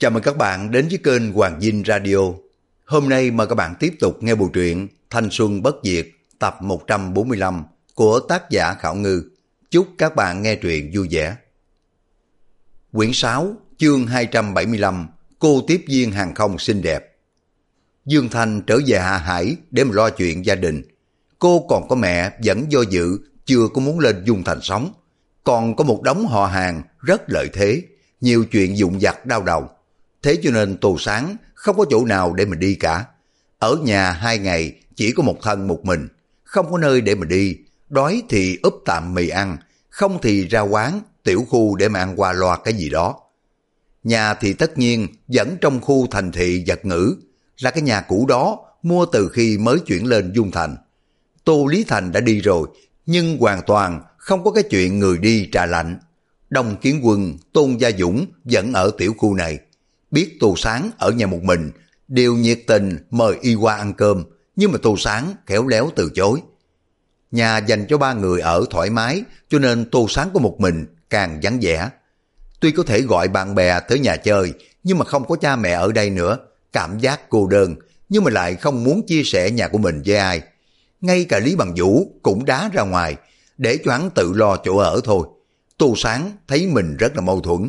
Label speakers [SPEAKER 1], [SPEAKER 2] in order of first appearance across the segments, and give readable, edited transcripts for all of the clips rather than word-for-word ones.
[SPEAKER 1] Chào mừng các bạn đến với kênh Hoàng Dinh Radio. Hôm nay mời các bạn tiếp tục nghe bộ truyện Thanh Xuân Bất Diệt tập 145 của tác giả Khảo Ngư. Chúc các bạn nghe truyện vui vẻ. Quyển 6, chương 275, cô tiếp viên hàng không xinh đẹp. Dương Thanh trở về Hạ Hải để mà lo chuyện gia đình. Cô còn có mẹ vẫn do dự, chưa có muốn lên Dung Thành sống. Còn có một đống họ hàng rất lợi thế, nhiều chuyện vụn vặt đau đầu. Thế cho nên Tô Sáng không có chỗ nào để mà đi cả. Ở nhà 2 ngày chỉ có một thân một mình, không có nơi để mà đi. Đói thì úp tạm mì ăn, không thì ra quán, tiểu khu để mà ăn qua loa cái gì đó. Nhà thì tất nhiên vẫn trong khu thành thị Vật Ngữ, là cái nhà cũ đó mua từ khi mới chuyển lên Dung Thành. Tô Lý Thành đã đi rồi, nhưng hoàn toàn không có cái chuyện người đi trà lạnh. Đông Kiến Quân, Tôn Gia Dũng vẫn ở tiểu khu này. Biết Tô Sáng ở nhà một mình, đều nhiệt tình mời y qua ăn cơm, nhưng mà Tô Sáng khéo léo từ chối. Nhà dành cho 3 người ở thoải mái, cho nên Tô Sáng có một mình càng vắng vẻ. Tuy có thể gọi bạn bè tới nhà chơi, nhưng mà không có cha mẹ ở đây nữa, cảm giác cô đơn, nhưng mà lại không muốn chia sẻ nhà của mình với ai. Ngay cả Lý Bằng Vũ cũng đá ra ngoài, để cho hắn tự lo chỗ ở thôi. Tô Sáng thấy mình rất là mâu thuẫn.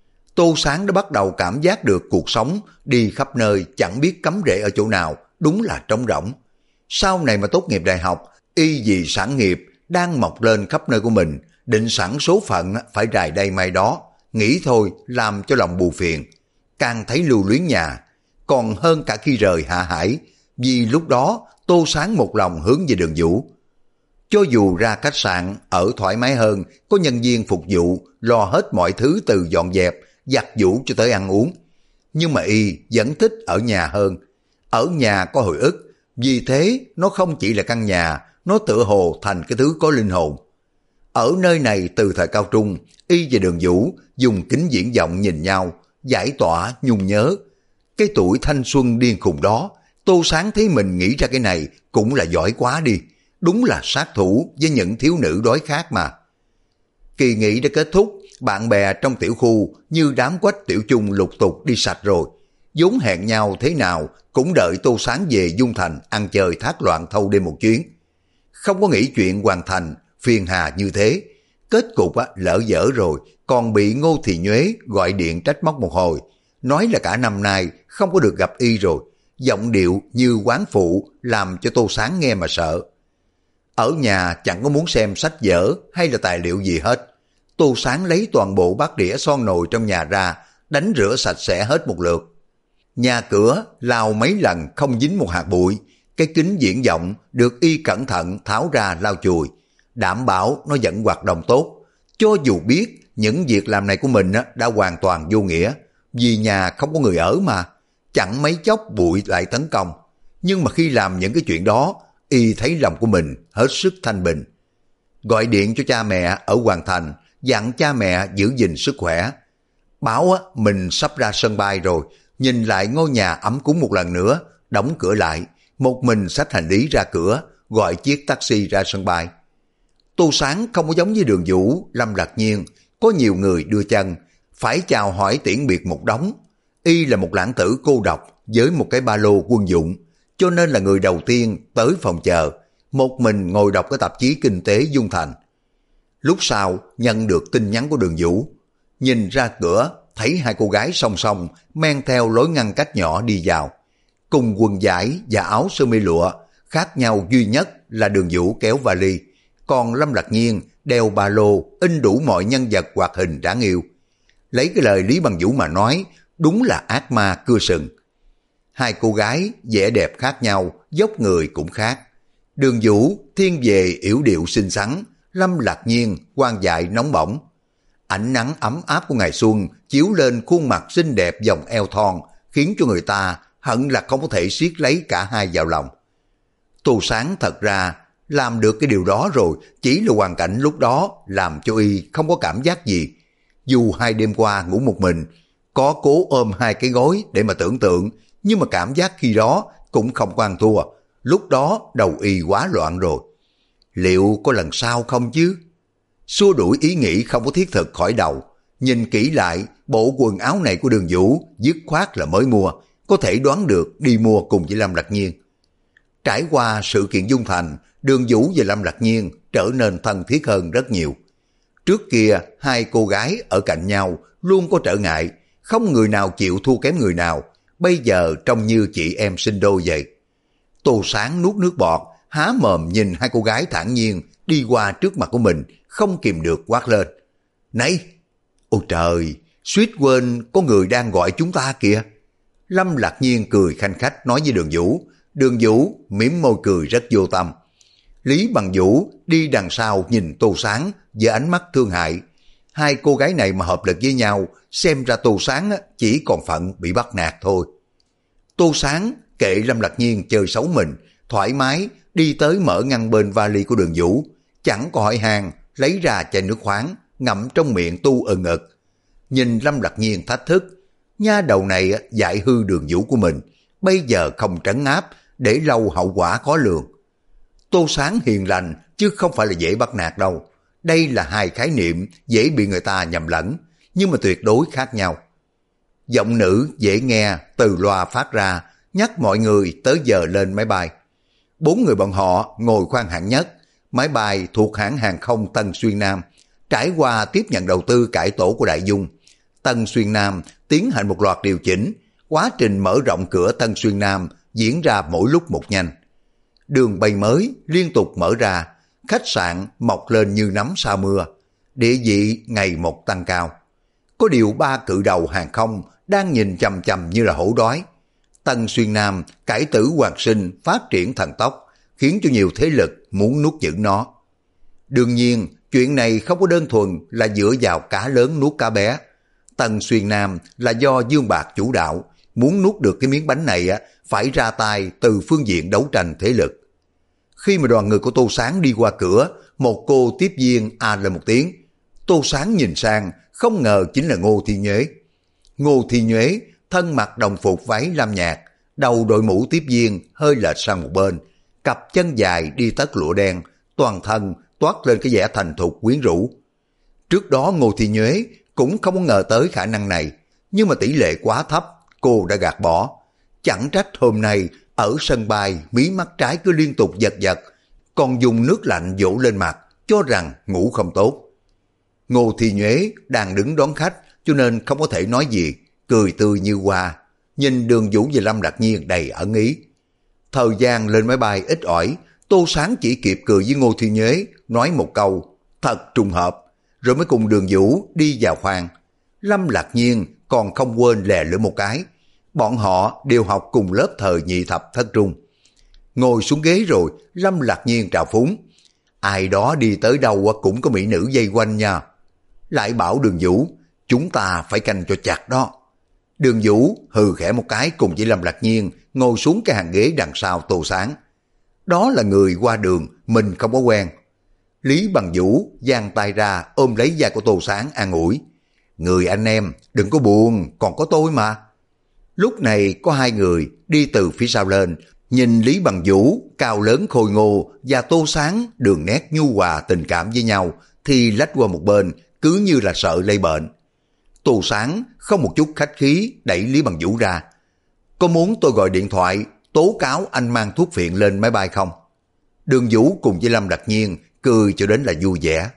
[SPEAKER 1] Tô Sáng đã bắt đầu cảm giác được cuộc sống đi khắp nơi chẳng biết cắm rễ ở chỗ nào, đúng là trống rỗng. Sau này mà tốt nghiệp đại học, y vì sản nghiệp đang mọc lên khắp nơi của mình, định sẵn số phận phải rài đây mai đó, nghĩ thôi làm cho lòng buồn phiền, càng thấy lưu luyến nhà, còn hơn cả khi rời Hạ Hải, vì lúc đó Tô Sáng một lòng hướng về Đường Vũ. Cho dù ra khách sạn ở thoải mái hơn, có nhân viên phục vụ lo hết mọi thứ từ dọn dẹp, giặt giũ cho tới ăn uống, nhưng mà y vẫn thích ở nhà hơn. Ở nhà có hồi ức, vì thế nó không chỉ là căn nhà, nó tựa hồ thành cái thứ có linh hồn. Ở nơi này từ thời cao trung, y và Đường Vũ dùng kính viễn vọng nhìn nhau, giải tỏa nhung nhớ. Cái tuổi thanh xuân điên khùng đó, Tô Sáng thấy mình nghĩ ra cái này cũng là giỏi quá đi, đúng là sát thủ với những thiếu nữ đói khát mà. Kỳ nghỉ đã kết thúc, bạn bè trong tiểu khu như đám quách tiểu chung lục tục đi sạch rồi. Vốn hẹn nhau thế nào cũng đợi Tô Sáng về Dung Thành ăn chơi thác loạn thâu đêm một chuyến. Không có nghĩ chuyện hoàn thành, phiền hà như thế. Kết cục lỡ dở rồi, còn bị Ngô Thị Nhuế gọi điện trách móc một hồi. Nói là cả năm nay không có được gặp y rồi. Giọng điệu như quán phụ làm cho Tô Sáng nghe mà sợ. Ở nhà chẳng có muốn xem sách vở hay là tài liệu gì hết. Tô Sáng lấy toàn bộ bát đĩa son nồi trong nhà ra, đánh rửa sạch sẽ hết một lượt. Nhà cửa lau mấy lần không dính một hạt bụi, cái kính viễn vọng được y cẩn thận tháo ra lau chùi, đảm bảo nó vẫn hoạt động tốt. Cho dù biết những việc làm này của mình đã hoàn toàn vô nghĩa, vì nhà không có người ở mà, chẳng mấy chốc bụi lại tấn công. Nhưng mà khi làm những cái chuyện đó, y thấy lòng của mình hết sức thanh bình. Gọi điện cho cha mẹ ở Hoàng Thành, dặn cha mẹ giữ gìn sức khỏe. Báo mình sắp ra sân bay rồi, nhìn lại ngôi nhà ấm cúng một lần nữa, đóng cửa lại, một mình xách hành lý ra cửa, gọi chiếc taxi ra sân bay. Tô Sáng không có giống với Đường Vũ, Lâm Lạc Nhiên, có nhiều người đưa chân, phải chào hỏi tiễn biệt một đống. Y là một lãng tử cô độc với một cái ba lô quân dụng, cho nên là người đầu tiên tới phòng chờ, một mình ngồi đọc cái tạp chí kinh tế Dung Thành. Lúc sau nhận được tin nhắn của Đường Vũ, nhìn ra cửa thấy 2 cô gái song song men theo lối ngăn cách nhỏ đi vào, cùng quần vải và áo sơ mi lụa, khác nhau duy nhất là Đường Vũ kéo vali, còn Lâm Lạc Nhiên đeo ba lô in đủ mọi nhân vật hoạt hình đáng yêu. Lấy cái lời Lý Bằng Vũ mà nói, đúng là ác ma cưa sừng. 2 cô gái vẻ đẹp khác nhau, dốc người cũng khác. Đường Vũ thiên về yểu điệu xinh xắn, Lâm Lạc Nhiên quan dại nóng bỏng. Ánh nắng ấm áp của ngày xuân chiếu lên khuôn mặt xinh đẹp vòng eo thon, khiến cho người ta hận là không có thể siết lấy cả hai vào lòng. Tô Sáng thật ra làm được cái điều đó rồi, chỉ là hoàn cảnh lúc đó làm cho y không có cảm giác gì. Dù 2 đêm qua ngủ một mình, có cố ôm 2 cái gối để mà tưởng tượng, nhưng mà cảm giác khi đó cũng không có ăn thua. Lúc đó đầu y quá loạn rồi. Liệu có lần sau không chứ? Xua đuổi ý nghĩ không có thiết thực khỏi đầu, nhìn kỹ lại bộ quần áo này của Đường Vũ dứt khoát là mới mua, có thể đoán được đi mua cùng với Lâm Lạc Nhiên. Trải qua sự kiện Dung Thành, Đường Vũ và Lâm Lạc Nhiên trở nên thân thiết hơn rất nhiều. Trước kia, hai cô gái ở cạnh nhau luôn có trở ngại, không người nào chịu thua kém người nào, bây giờ trông như chị em sinh đôi vậy. Tô Sáng nuốt nước bọt, há mồm nhìn hai cô gái thản nhiên đi qua trước mặt của mình, không kìm được quát lên. Này! Ôi trời! Suýt quên có người đang gọi chúng ta kìa. Lâm Lạc Nhiên cười khanh khách nói với Đường Vũ. Đường Vũ mỉm môi cười rất vô tâm. Lý Bằng Vũ đi đằng sau nhìn Tô Sáng với ánh mắt thương hại. Hai cô gái này mà hợp lực với nhau, xem ra Tô Sáng chỉ còn phận bị bắt nạt thôi. Tô Sáng kệ Lâm Lạc Nhiên chơi xấu mình, thoải mái đi tới mở ngăn bên vali của Đường Vũ, chẳng có hỏi hàng, lấy ra chai nước khoáng, ngậm trong miệng tu ừng ực. Nhìn Lâm Lạc Nhiên thách thức, nha đầu này dạy hư Đường Vũ của mình, bây giờ không trấn áp, để lâu hậu quả khó lường. Tô Sáng hiền lành chứ không phải là dễ bắt nạt đâu. Đây là hai khái niệm dễ bị người ta nhầm lẫn, nhưng mà tuyệt đối khác nhau. Giọng nữ dễ nghe từ loa phát ra, nhắc mọi người tới giờ lên máy bay. 4 người bọn họ ngồi khoang hạng nhất, máy bay thuộc hãng hàng không Tân Xuyên Nam, trải qua tiếp nhận đầu tư cải tổ của Đại Dung. Tân Xuyên Nam tiến hành một loạt điều chỉnh, quá trình mở rộng cửa Tân Xuyên Nam diễn ra mỗi lúc một nhanh. Đường bay mới liên tục mở ra, khách sạn mọc lên như nấm sau mưa, địa vị ngày một tăng cao. Có điều 3 cự đầu hàng không đang nhìn chằm chằm như là hổ đói. Tân Xuyên Nam cải tử hoàn sinh phát triển thần tốc, khiến cho nhiều thế lực muốn nuốt chửng nó. Đương nhiên, chuyện này không có đơn thuần là dựa vào cá lớn nuốt cá bé. Tân Xuyên Nam là do Dương Bạc chủ đạo, muốn nuốt được cái miếng bánh này phải ra tay từ phương diện đấu tranh thế lực. Khi mà đoàn người của Tô Sáng đi qua cửa, một cô tiếp viên lên một tiếng. Tô Sáng nhìn sang, không ngờ chính là Ngô Thi Nhuế. Ngô Thi Nhuế thân mặc đồng phục váy lam nhạt, đầu đội mũ tiếp viên hơi lệch sang một bên, cặp chân dài đi tất lụa đen, toàn thân toát lên cái vẻ thành thục quyến rũ. Trước đó Ngô Thi Nhuế cũng không có ngờ tới khả năng này, nhưng mà tỷ lệ quá thấp, cô đã gạt bỏ. Chẳng trách hôm nay ở sân bay mí mắt trái cứ liên tục giật giật, còn dùng nước lạnh vỗ lên mặt, cho rằng ngủ không tốt. Ngô Thi Nhuế đang đứng đón khách, cho nên không có thể nói gì, cười tươi như hoa, nhìn Đường Vũ và Lâm Lạc Nhiên đầy ẩn ý. Thời gian lên máy bay ít ỏi, Tô Sáng chỉ kịp cười với Ngô Thi Nhuế, nói một câu, thật trùng hợp, rồi mới cùng Đường Vũ đi vào khoang. Lâm Lạc Nhiên còn không quên lè lưỡi một cái, bọn họ đều học cùng lớp thời nhị thập thất trung. Ngồi xuống ghế rồi, Lâm Lạc Nhiên trào phúng, ai đó đi tới đâu cũng có mỹ nữ dây quanh nha. Lại bảo Đường Vũ, chúng ta phải canh cho chặt đó. Đường Vũ hừ khẽ một cái cùng với Lâm Lạc Nhiên ngồi xuống cái hàng ghế đằng sau Tô Sáng. Đó là người qua đường, mình không có quen. Lý Bằng Vũ giang tay ra ôm lấy vai của Tô Sáng an ủi. Người anh em, đừng có buồn, còn có tôi mà. Lúc này có hai người đi từ phía sau lên, nhìn Lý Bằng Vũ cao lớn khôi ngô và Tô Sáng đường nét nhu hòa tình cảm với nhau thì lách qua một bên, cứ như là sợ lây bệnh. Tô Sáng không một chút khách khí đẩy Lý Bằng Vũ ra. Có muốn tôi gọi điện thoại tố cáo anh mang thuốc phiện lên máy bay không? Đường Vũ cùng với Lâm Lạc Nhiên cười cho đến là vui vẻ.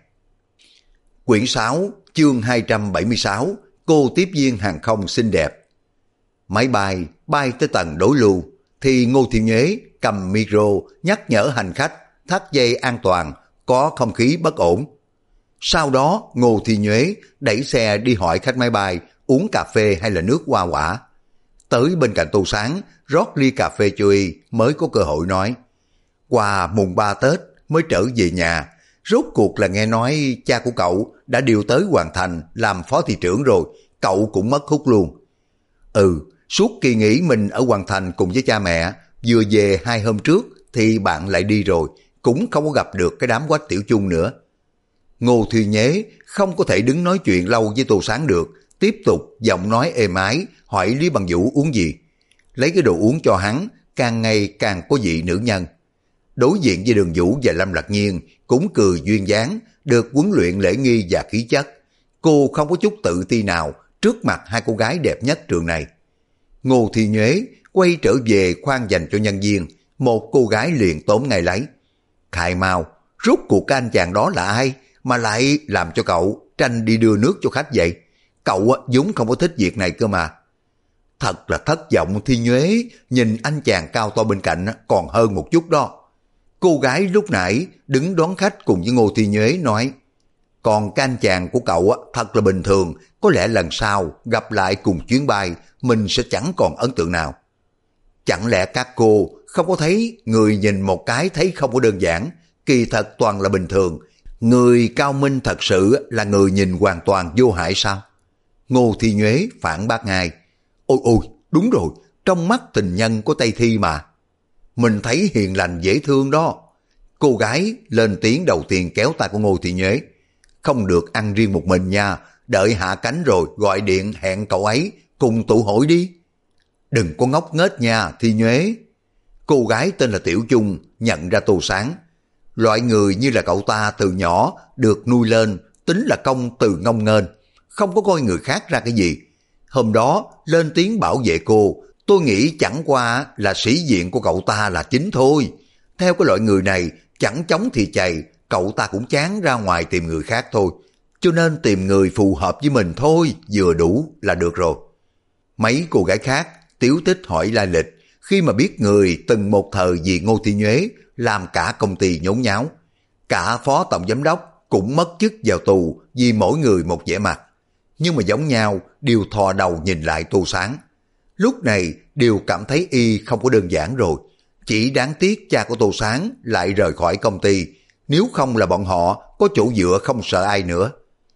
[SPEAKER 1] Quyển 6 chương 276, cô tiếp viên hàng không xinh đẹp. Máy bay bay tới tầng đối lưu thì Ngô Thi Nhuế cầm micro nhắc nhở hành khách thắt dây an toàn, có không khí bất ổn. Sau đó Ngô Thi Nhuế đẩy xe đi hỏi khách máy bay uống cà phê hay là nước hoa quả. Tới bên cạnh Tô Sáng rót ly cà phê cho y mới có cơ hội nói. Qua mùng 3 Tết mới trở về nhà, rốt cuộc là nghe nói cha của cậu đã điều tới Hoàn Thành làm phó thị trưởng rồi, cậu cũng mất hút luôn. Suốt kỳ nghỉ mình ở Hoàn Thành cùng với cha mẹ, vừa về 2 hôm trước thì bạn lại đi rồi, cũng không có gặp được cái đám Quách Tiểu Chung nữa. Ngô Thi Nhuế không có thể đứng nói chuyện lâu với Tô Sáng được, tiếp tục giọng nói êm ái hỏi Lý Bằng Vũ uống gì. Lấy cái đồ uống cho hắn, càng ngày càng có vị nữ nhân. Đối diện với Đường Vũ và Lâm Lạc Nhiên cũng cười duyên dáng, được huấn luyện lễ nghi và khí chất. Cô không có chút tự ti nào, trước mặt hai cô gái đẹp nhất trường này. Ngô Thi Nhuế quay trở về khoan dành cho nhân viên, một cô gái liền tóm ngay lấy. Khai mau, rốt cuộc cái anh chàng đó là ai mà lại làm cho cậu tranh đi đưa nước cho khách vậy? Cậu vốn không có thích việc này cơ mà. Thật là thất vọng Thi Nhuế, nhìn anh chàng cao to bên cạnh còn hơn một chút đó. Cô gái lúc nãy đứng đón khách cùng với Ngô Thi Nhuế nói, còn cái anh chàng của cậu thật là bình thường, có lẽ lần sau gặp lại cùng chuyến bay mình sẽ chẳng còn ấn tượng nào. Chẳng lẽ các cô không có thấy người nhìn một cái thấy không có đơn giản, kỳ thật toàn là bình thường, người cao minh thật sự là người nhìn hoàn toàn vô hại sao? Ngô Thi Nhuế phản bác ngay, ôi ôi, đúng rồi, trong mắt tình nhân có Tây Thi mà. Mình thấy hiền lành dễ thương đó. Cô gái lên tiếng đầu tiên kéo tay của Ngô Thi Nhuế. Không được ăn riêng một mình nha, đợi hạ cánh rồi gọi điện hẹn cậu ấy cùng tụ hội đi. Đừng có ngốc nghếch nha Thi Nhuế. Cô gái tên là Tiểu Chung nhận ra Tô Sáng. Loại người như là cậu ta từ nhỏ được nuôi lên tính là công từ ngông nghênh, không có coi người khác ra cái gì. Hôm đó lên tiếng bảo vệ cô, tôi nghĩ chẳng qua là sĩ diện của cậu ta là chính thôi. Theo cái loại người này, chẳng chống thì chày, cậu ta cũng chán ra ngoài tìm người khác thôi. Cho nên tìm người phù hợp với mình thôi, vừa đủ là được rồi. Mấy cô gái khác tiếu tích hỏi lai lịch, khi mà biết người từng một thời vì Ngô Thi Nhuế làm cả công ty nhốn nháo. Cả phó tổng giám đốc cũng mất chức vào tù vì mỗi người một vẻ mặt. Nhưng mà giống nhau đều thò đầu nhìn lại Tô Sáng. Lúc này đều cảm thấy y không có đơn giản rồi. Chỉ đáng tiếc cha của Tô Sáng lại rời khỏi công ty, nếu không là bọn họ có chỗ dựa không sợ ai nữa.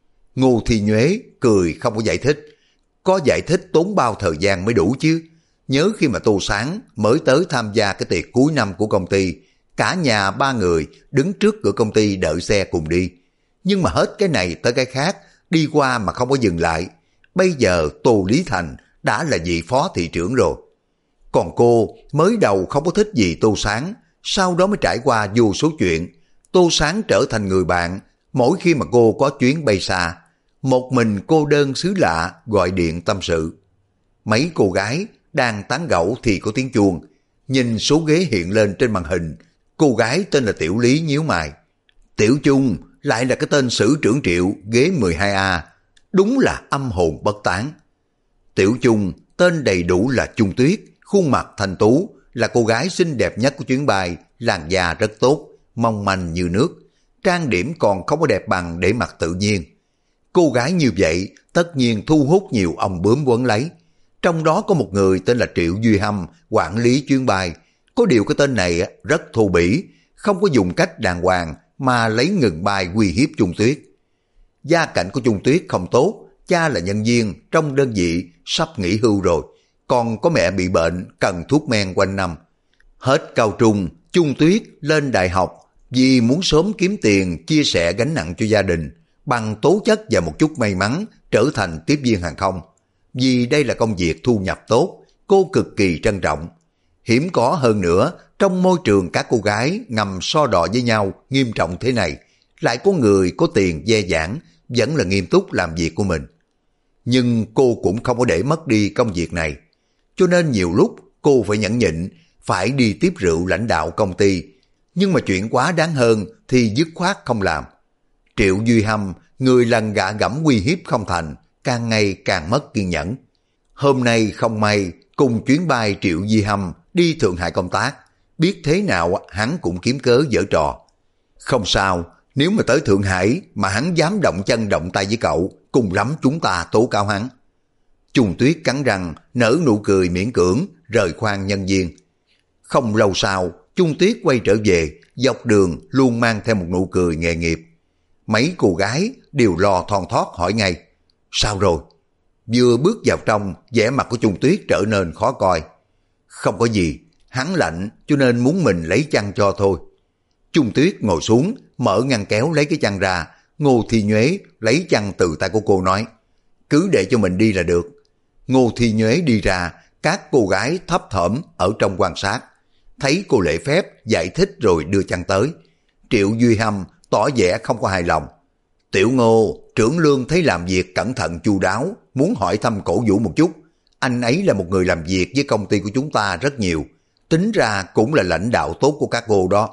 [SPEAKER 1] Ngô Thi Nhuế cười không có giải thích. Có giải thích tốn bao thời gian mới đủ chứ. Nhớ khi mà Tô Sáng mới tới tham gia cái tiệc cuối năm của công ty, cả nhà ba người đứng trước cửa công ty đợi xe cùng đi. Nhưng mà hết cái này tới cái khác, đi qua mà không có dừng lại. Bây giờ Tô Lý Thành đã là vị phó thị trưởng rồi. Còn cô mới đầu không có thích gì Tô Sáng, sau đó mới trải qua vô số chuyện. Tô Sáng trở thành người bạn, mỗi khi mà cô có chuyến bay xa, một mình cô đơn xứ lạ gọi điện tâm sự. Mấy cô gái đang tán gẫu thì có tiếng chuông, nhìn số ghế hiện lên trên màn hình, cô gái tên là Tiểu Lý nhíu mày. Tiểu Chung lại là cái tên sử trưởng Triệu ghế 12A, đúng là âm hồn bất tán. Tiểu Chung tên đầy đủ là Chung Tuyết, khuôn mặt thanh tú, là cô gái xinh đẹp nhất của chuyến bay, làn da rất tốt, mong manh như nước, trang điểm còn không có đẹp bằng để mặt tự nhiên. Cô gái như vậy tất nhiên thu hút nhiều ông bướm quấn lấy. Trong đó có một người tên là Triệu Duy Hâm, quản lý chuyến bay. Có điều cái tên này rất thô bỉ, không có dùng cách đàng hoàng mà lấy ngừng bay uy hiếp Chung Tuyết. Gia cảnh của Chung Tuyết không tốt, cha là nhân viên trong đơn vị sắp nghỉ hưu rồi, còn có mẹ bị bệnh cần thuốc men quanh năm. Hết cao trung, Chung Tuyết lên đại học vì muốn sớm kiếm tiền chia sẻ gánh nặng cho gia đình, bằng tố chất và một chút may mắn trở thành tiếp viên hàng không. Vì đây là công việc thu nhập tốt, cô cực kỳ trân trọng. Hiếm có hơn nữa, trong môi trường các cô gái ngầm so đo với nhau nghiêm trọng thế này, lại có người có tiền dè dãn, vẫn là nghiêm túc làm việc của mình. Nhưng cô cũng không có để mất đi công việc này. Cho nên nhiều lúc cô phải nhẫn nhịn, phải đi tiếp rượu lãnh đạo công ty. Nhưng mà chuyện quá đáng hơn thì dứt khoát không làm. Triệu Duy Hâm, người lần gạ gẫm uy hiếp không thành, càng ngày càng mất kiên nhẫn. Hôm nay không may, cùng chuyến bay Triệu Duy Hâm đi Thượng Hải công tác, biết thế nào hắn cũng kiếm cớ giở trò. Không sao, nếu mà tới Thượng Hải mà hắn dám động chân động tay với cậu, cùng lắm chúng ta tố cáo hắn. Chung Tuyết cắn răng, nở nụ cười miễn cưỡng, rời khoang nhân viên. Không lâu sau, Chung Tuyết quay trở về, dọc đường luôn mang theo một nụ cười nghề nghiệp. Mấy cô gái đều lo thon thót hỏi ngay, sao rồi? Vừa bước vào trong, vẻ mặt của Chung Tuyết trở nên khó coi. Không có gì, hắn lạnh cho nên muốn mình lấy chăn cho thôi. Chung Tuyết ngồi xuống, mở ngăn kéo lấy cái chăn ra. Ngô Thi Nhuế lấy chăn từ tay của cô nói, cứ để cho mình đi là được. Ngô Thi Nhuế đi ra, các cô gái thấp thỏm ở trong quan sát. Thấy cô lễ phép, giải thích rồi đưa chăn tới. Triệu Duy Hâm tỏ vẻ không có hài lòng. Tiểu Ngô, trưởng lương thấy làm việc cẩn thận chu đáo, muốn hỏi thăm cổ vũ một chút. Anh ấy là một người làm việc với công ty của chúng ta rất nhiều, tính ra cũng là lãnh đạo tốt của các cô đó.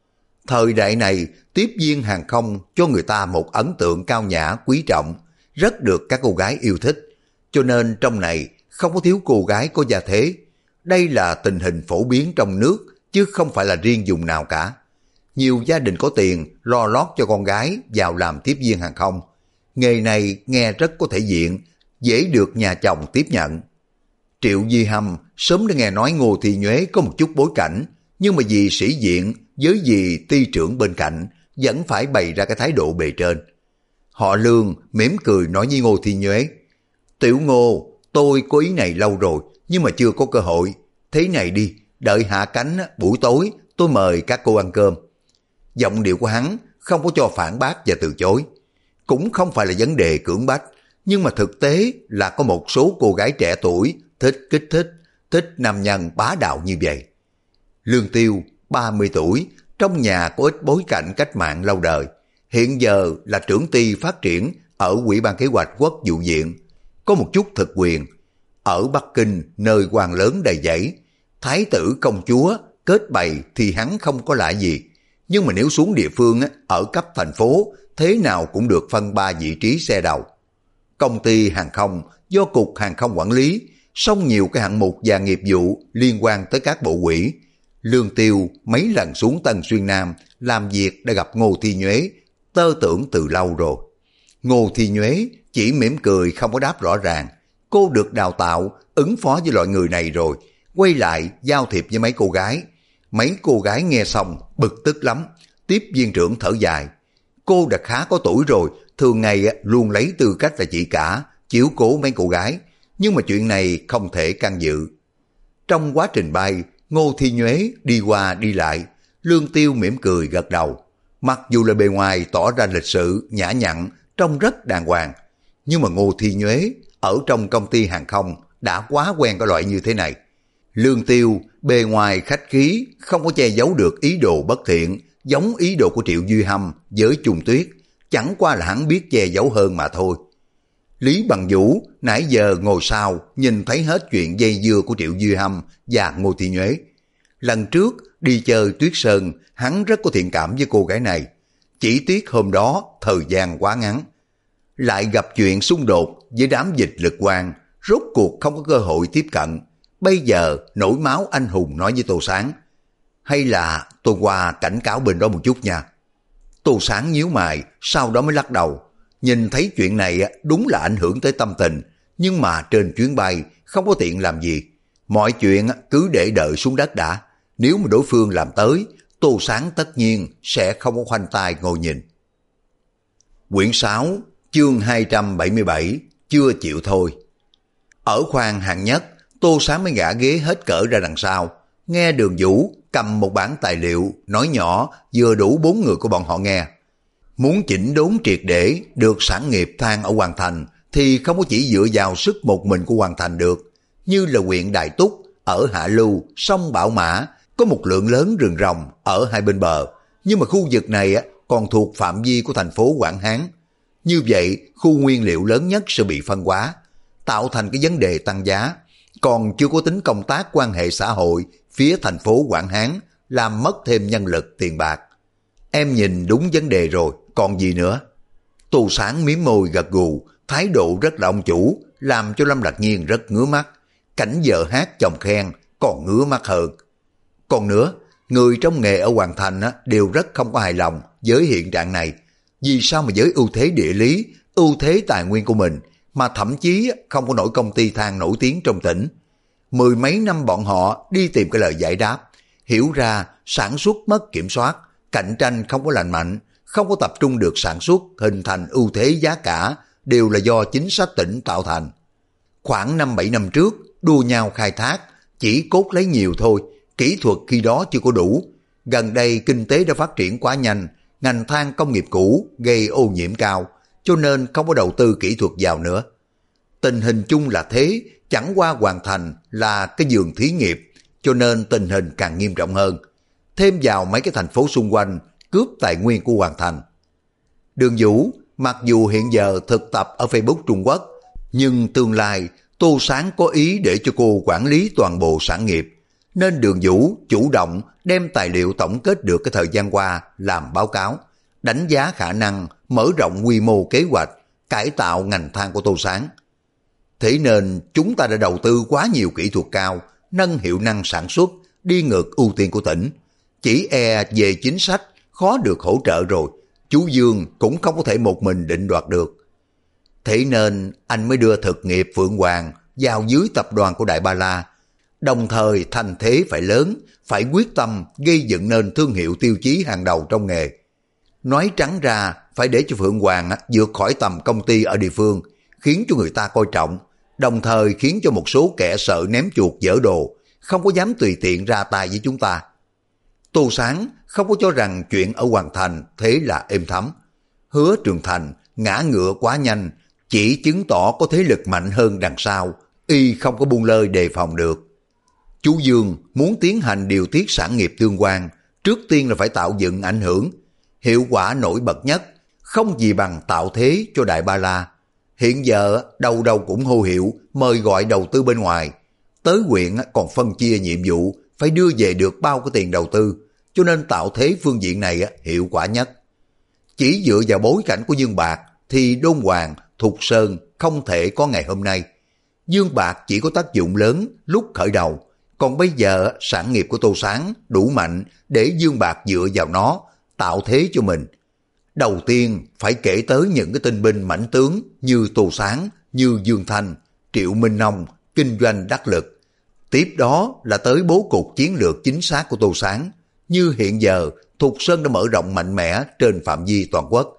[SPEAKER 1] Thời đại này, tiếp viên hàng không cho người ta một ấn tượng cao nhã, quý trọng, rất được các cô gái yêu thích. Cho nên trong này không có thiếu cô gái có gia thế. Đây là tình hình phổ biến trong nước, chứ không phải là riêng vùng nào cả. Nhiều gia đình có tiền lo lót cho con gái vào làm tiếp viên hàng không. Nghề này nghe rất có thể diện, dễ được nhà chồng tiếp nhận. Triệu Duy Hâm sớm đã nghe nói Ngô Thi Nhuế có một chút bối cảnh, nhưng mà vì sĩ diện với vì ty trưởng bên cạnh vẫn phải bày ra cái thái độ bề trên. Họ Lương mỉm cười nói với Ngô Thi Nhuế: Tiểu Ngô, tôi có ý này lâu rồi nhưng mà chưa có cơ hội. Thế này đi, đợi hạ cánh buổi tối tôi mời các cô ăn cơm. Giọng điệu của hắn không có cho phản bác và từ chối. Cũng không phải là vấn đề cưỡng bách, nhưng mà thực tế là có một số cô gái trẻ tuổi thích kích thích nam nhân bá đạo như vậy. Lương Tiêu, 30 tuổi, trong nhà có ít bối cảnh cách mạng lâu đời. Hiện giờ là trưởng ty phát triển ở Ủy ban Kế hoạch Quốc vụ viện, có một chút thực quyền. Ở Bắc Kinh, nơi quan lớn đầy dẫy, thái tử công chúa kết bày thì hắn không có lạ gì. Nhưng mà nếu xuống địa phương, ở cấp thành phố, thế nào cũng được phân 3 vị trí xe đầu. Công ty hàng không do Cục Hàng không quản lý, song nhiều cái hạng mục và nghiệp vụ liên quan tới các bộ quỹ. Lương Tiêu mấy lần xuống Tân Xuyên Nam làm việc đã gặp Ngô Thi Nhuế, tơ tưởng từ lâu rồi. Ngô Thi Nhuế chỉ mỉm cười không có đáp rõ ràng. Cô được đào tạo ứng phó với loại người này rồi, quay lại giao thiệp với mấy cô gái. Mấy cô gái nghe xong bực tức lắm. Tiếp viên trưởng thở dài: Cô đã khá có tuổi rồi, thường ngày luôn lấy tư cách là chị cả, chiếu cố mấy cô gái, nhưng mà chuyện này không thể can dự. Trong quá trình bay, Ngô Thi Nhuế đi qua đi lại, Lương Tiêu mỉm cười gật đầu. Mặc dù là bề ngoài tỏ ra lịch sự, nhã nhặn, trông rất đàng hoàng, nhưng mà Ngô Thi Nhuế ở trong công ty hàng không đã quá quen cái loại như thế này. Lương Tiêu bề ngoài khách khí, không có che giấu được ý đồ bất thiện, giống ý đồ của Triệu Duy Hâm với Trung Tuyết, chẳng qua là hắn biết che giấu hơn mà thôi. Lý Bằng Vũ nãy giờ ngồi sau nhìn thấy hết chuyện dây dưa của Triệu Duy Hâm và Ngô Thi Nhuế. Lần trước đi chơi Tuyết Sơn, hắn rất có thiện cảm với cô gái này. Chỉ tiếc hôm đó thời gian quá ngắn. Lại gặp chuyện xung đột với đám dịch lực quan, rốt cuộc không có cơ hội tiếp cận. Bây giờ nổi máu anh hùng nói với Tô Sáng: Hay là tôi qua cảnh cáo bên đó một chút nha. Tô Sáng nhíu mày, sau đó mới lắc đầu. Nhìn thấy chuyện này đúng là ảnh hưởng tới tâm tình, nhưng mà trên chuyến bay không có tiện làm gì. Mọi chuyện cứ để đợi xuống đất đã. Nếu mà đối phương làm tới, Tô Sáng tất nhiên sẽ không có khoanh tay ngồi nhìn. Quyển 6, chương 277, chưa chịu thôi. Ở khoang hạng nhất, Tô Sáng mới ngã ghế hết cỡ ra đằng sau, nghe Đường Vũ cầm một bản tài liệu nói nhỏ vừa đủ 4 người của bọn họ nghe. Muốn chỉnh đốn triệt để được sản nghiệp than ở Hoàng Thành thì không có chỉ dựa vào sức một mình của Hoàng Thành được. Như là huyện Đại Túc, ở Hạ Lưu, sông Bảo Mã, có một lượng lớn rừng rồng ở hai bên bờ, nhưng mà khu vực này còn thuộc phạm vi của thành phố Quảng Hán. Như vậy, khu nguyên liệu lớn nhất sẽ bị phân hóa, tạo thành cái vấn đề tăng giá, còn chưa có tính công tác quan hệ xã hội phía thành phố Quảng Hán, làm mất thêm nhân lực tiền bạc. Em nhìn đúng vấn đề rồi, còn gì nữa? Tô Sáng mím môi gật gù, thái độ rất là ông chủ, làm cho Lâm Lạc Nhiên rất ngứa mắt. Cảnh vợ hát chồng khen còn ngứa mắt hơn. Còn nữa, người trong nghề ở Hoàng Thành đều rất không có hài lòng với hiện trạng này. Vì sao mà với ưu thế địa lý, ưu thế tài nguyên của mình mà thậm chí không có nổi công ty than nổi tiếng trong tỉnh. Mười mấy năm bọn họ đi tìm cái lời giải đáp, hiểu ra sản xuất mất kiểm soát, cạnh tranh không có lành mạnh, không có tập trung được sản xuất, hình thành ưu thế giá cả đều là do chính sách tỉnh tạo thành. Khoảng 5-7 năm trước, đua nhau khai thác, chỉ cốt lấy nhiều thôi, kỹ thuật khi đó chưa có đủ. Gần đây kinh tế đã phát triển quá nhanh, ngành than công nghiệp cũ gây ô nhiễm cao, cho nên không có đầu tư kỹ thuật vào nữa. Tình hình chung là thế, chẳng qua hoàn thành là cái giường thí nghiệm, cho nên tình hình càng nghiêm trọng hơn. Thêm vào mấy cái thành phố xung quanh, cướp tài nguyên của Hoàng Thành. Đường Vũ, mặc dù hiện giờ thực tập ở Facebook Trung Quốc, Nhưng tương lai Tô Sáng có ý để cho cô quản lý toàn bộ sản nghiệp, nên Đường Vũ chủ động đem tài liệu tổng kết được cái thời gian qua làm báo cáo, đánh giá khả năng mở rộng quy mô kế hoạch, cải tạo ngành than của Tô Sáng. Thế nên chúng ta đã đầu tư quá nhiều kỹ thuật cao, nâng hiệu năng sản xuất, đi ngược ưu tiên của tỉnh. Chỉ về chính sách khó được hỗ trợ rồi, chú Dương cũng không có thể một mình định đoạt được. Thế nên anh mới đưa thực nghiệp Phượng Hoàng vào dưới tập đoàn của Đại Ba La, đồng thời thành thế phải lớn, phải quyết tâm gây dựng nên thương hiệu tiêu chí hàng đầu trong nghề. Nói trắng ra, phải để cho Phượng Hoàng vượt khỏi tầm công ty ở địa phương, khiến cho người ta coi trọng, đồng thời khiến cho một số kẻ sợ ném chuột dở đồ, không có dám tùy tiện ra tay với chúng ta. Tô Sáng không có cho rằng chuyện ở Hoàng Thành thế là êm thấm. Hứa Trường Thành ngã ngựa quá nhanh, chỉ chứng tỏ có thế lực mạnh hơn đằng sau, y không có buông lơi đề phòng được. Chú Dương muốn tiến hành điều tiết sản nghiệp tương quan, trước tiên là phải tạo dựng ảnh hưởng. Hiệu quả nổi bật nhất, không gì bằng tạo thế cho Đại Ba La. Hiện giờ đâu đâu cũng hô hiệu mời gọi đầu tư bên ngoài. Tới huyện còn phân chia nhiệm vụ phải đưa về được bao cái tiền đầu tư, cho nên tạo thế phương diện này hiệu quả nhất. Chỉ dựa vào bối cảnh của Dương Bạc thì Đôn Hoàng, Thục Sơn không thể có ngày hôm nay. Dương Bạc chỉ có tác dụng lớn lúc khởi đầu, còn bây giờ sản nghiệp của Tô Sáng đủ mạnh để Dương Bạc dựa vào nó tạo thế cho mình. Đầu tiên phải kể tới những cái tinh binh mãnh tướng như Tô Sáng, như Dương Thanh, Triệu Minh Nông, kinh doanh đắc lực. Tiếp đó là tới bố cục chiến lược chính xác của Tô Sáng. Như hiện giờ, Thục Sơn đã mở rộng mạnh mẽ trên phạm vi toàn quốc.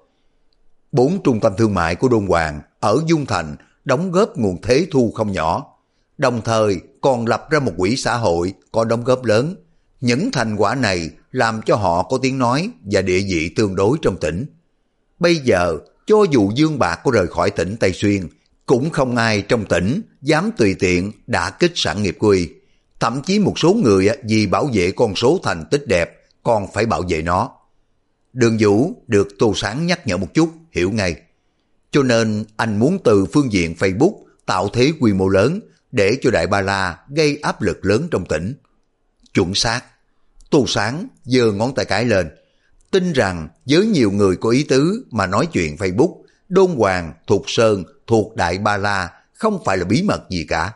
[SPEAKER 1] 4 trung tâm thương mại của Đôn Hoàng ở Dung Thành đóng góp nguồn thế thu không nhỏ, đồng thời còn lập ra một quỹ xã hội có đóng góp lớn. Những thành quả này làm cho họ có tiếng nói và địa vị tương đối trong tỉnh. Bây giờ, cho dù Dương Bạc có rời khỏi tỉnh Tây Xuyên, cũng không ai trong tỉnh dám tùy tiện đả kích sản nghiệp của y. Thậm chí một số người vì bảo vệ con số thành tích đẹp còn phải bảo vệ nó. Đường Vũ được Tô Sáng nhắc nhở một chút, hiểu ngay. Cho nên anh muốn từ phương diện Facebook tạo thế quy mô lớn để cho Đại Ba La gây áp lực lớn trong tỉnh. Chuẩn xác. Tô Sáng giơ ngón tay cái lên, tin rằng với nhiều người có ý tứ mà nói chuyện Facebook, Đôn Hoàng, Thục Sơn thuộc Đại Ba La không phải là bí mật gì cả.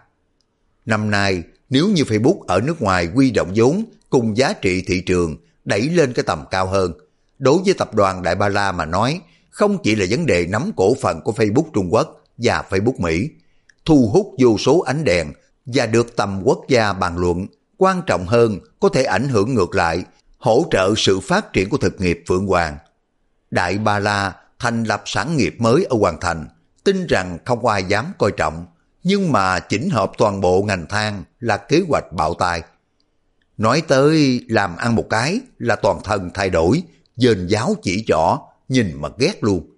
[SPEAKER 1] Năm nay, nếu như Facebook ở nước ngoài huy động vốn cùng giá trị thị trường đẩy lên cái tầm cao hơn, đối với tập đoàn Đại Ba La mà nói, không chỉ là vấn đề nắm cổ phần của Facebook Trung Quốc và Facebook Mỹ, thu hút vô số ánh đèn và được tầm quốc gia bàn luận, quan trọng hơn có thể ảnh hưởng ngược lại, hỗ trợ sự phát triển của thực nghiệp Phượng Hoàng. Đại Ba La thành lập sản nghiệp mới ở Hoàng Thành, tin rằng không có ai dám coi trọng, nhưng mà chỉnh hợp toàn bộ ngành than là kế hoạch bạo tai. Nói tới làm ăn một cái là toàn thân thay đổi, dền giáo chỉ trỏ, nhìn mà ghét luôn.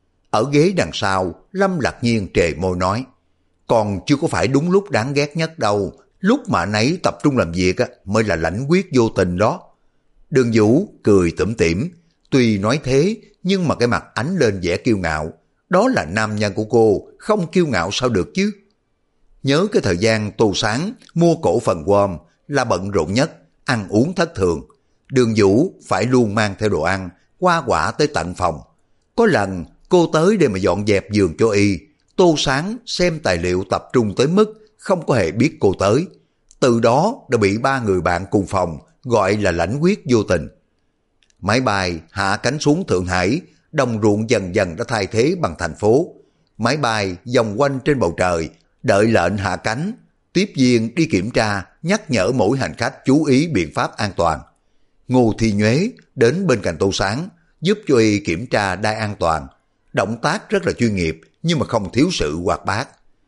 [SPEAKER 1] Ở ghế đằng sau, Lâm Lạc Nhiên trề môi nói, còn chưa có phải đúng lúc đáng ghét nhất đâu, lúc mà anh ấy tập trung làm việc mới là lãnh quyết vô tình đó. Đường Vũ cười tủm tỉm, tuy nói thế nhưng mà cái mặt ánh lên vẻ kiêu ngạo. Đó là nam nhân của cô, không kiêu ngạo sao được chứ. Nhớ cái thời gian Tô Sáng mua cổ phần Gom là bận rộn nhất, ăn uống thất thường. Đường Vũ phải luôn mang theo đồ ăn, hoa quả tới tận phòng. Có lần cô tới để mà dọn dẹp giường cho y, Tô Sáng xem tài liệu tập trung tới mức không có hề biết cô tới. Từ đó đã bị 3 người bạn cùng phòng gọi là lãnh quyết vô tình. Máy bay hạ cánh xuống Thượng Hải, đồng ruộng dần dần đã thay thế bằng thành phố. Máy bay vòng quanh trên bầu trời, đợi lệnh hạ cánh. Tiếp viên đi kiểm tra, nhắc nhở mỗi hành khách chú ý biện pháp an toàn. Ngô Thi Nhuế đến bên cạnh Tô Sáng, giúp cho y kiểm tra đai an toàn. Động tác rất là chuyên nghiệp, nhưng mà không thiếu sự hoạt bát.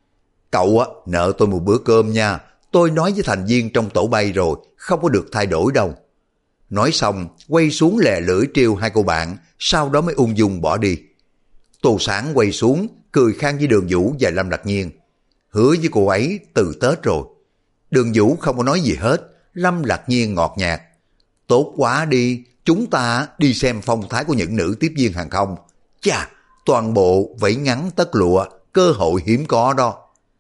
[SPEAKER 1] Cậu nợ tôi một bữa cơm nha, tôi nói với thành viên trong tổ bay rồi, không có được thay đổi đâu. Nói xong, quay xuống lè lưỡi trêu 2 cô bạn, sau đó mới ung dung bỏ đi. Tô Sáng quay xuống, cười khang với Đường Vũ và Lâm Lạc Nhiên. Hứa với cô ấy từ Tết rồi. Đường Vũ không có nói gì hết, Lâm Lạc Nhiên ngọt nhạt. Tốt quá đi, chúng ta đi xem phong thái của những nữ tiếp viên hàng không. Chà, toàn bộ vẫy ngắn tất lụa, cơ hội hiếm có đó.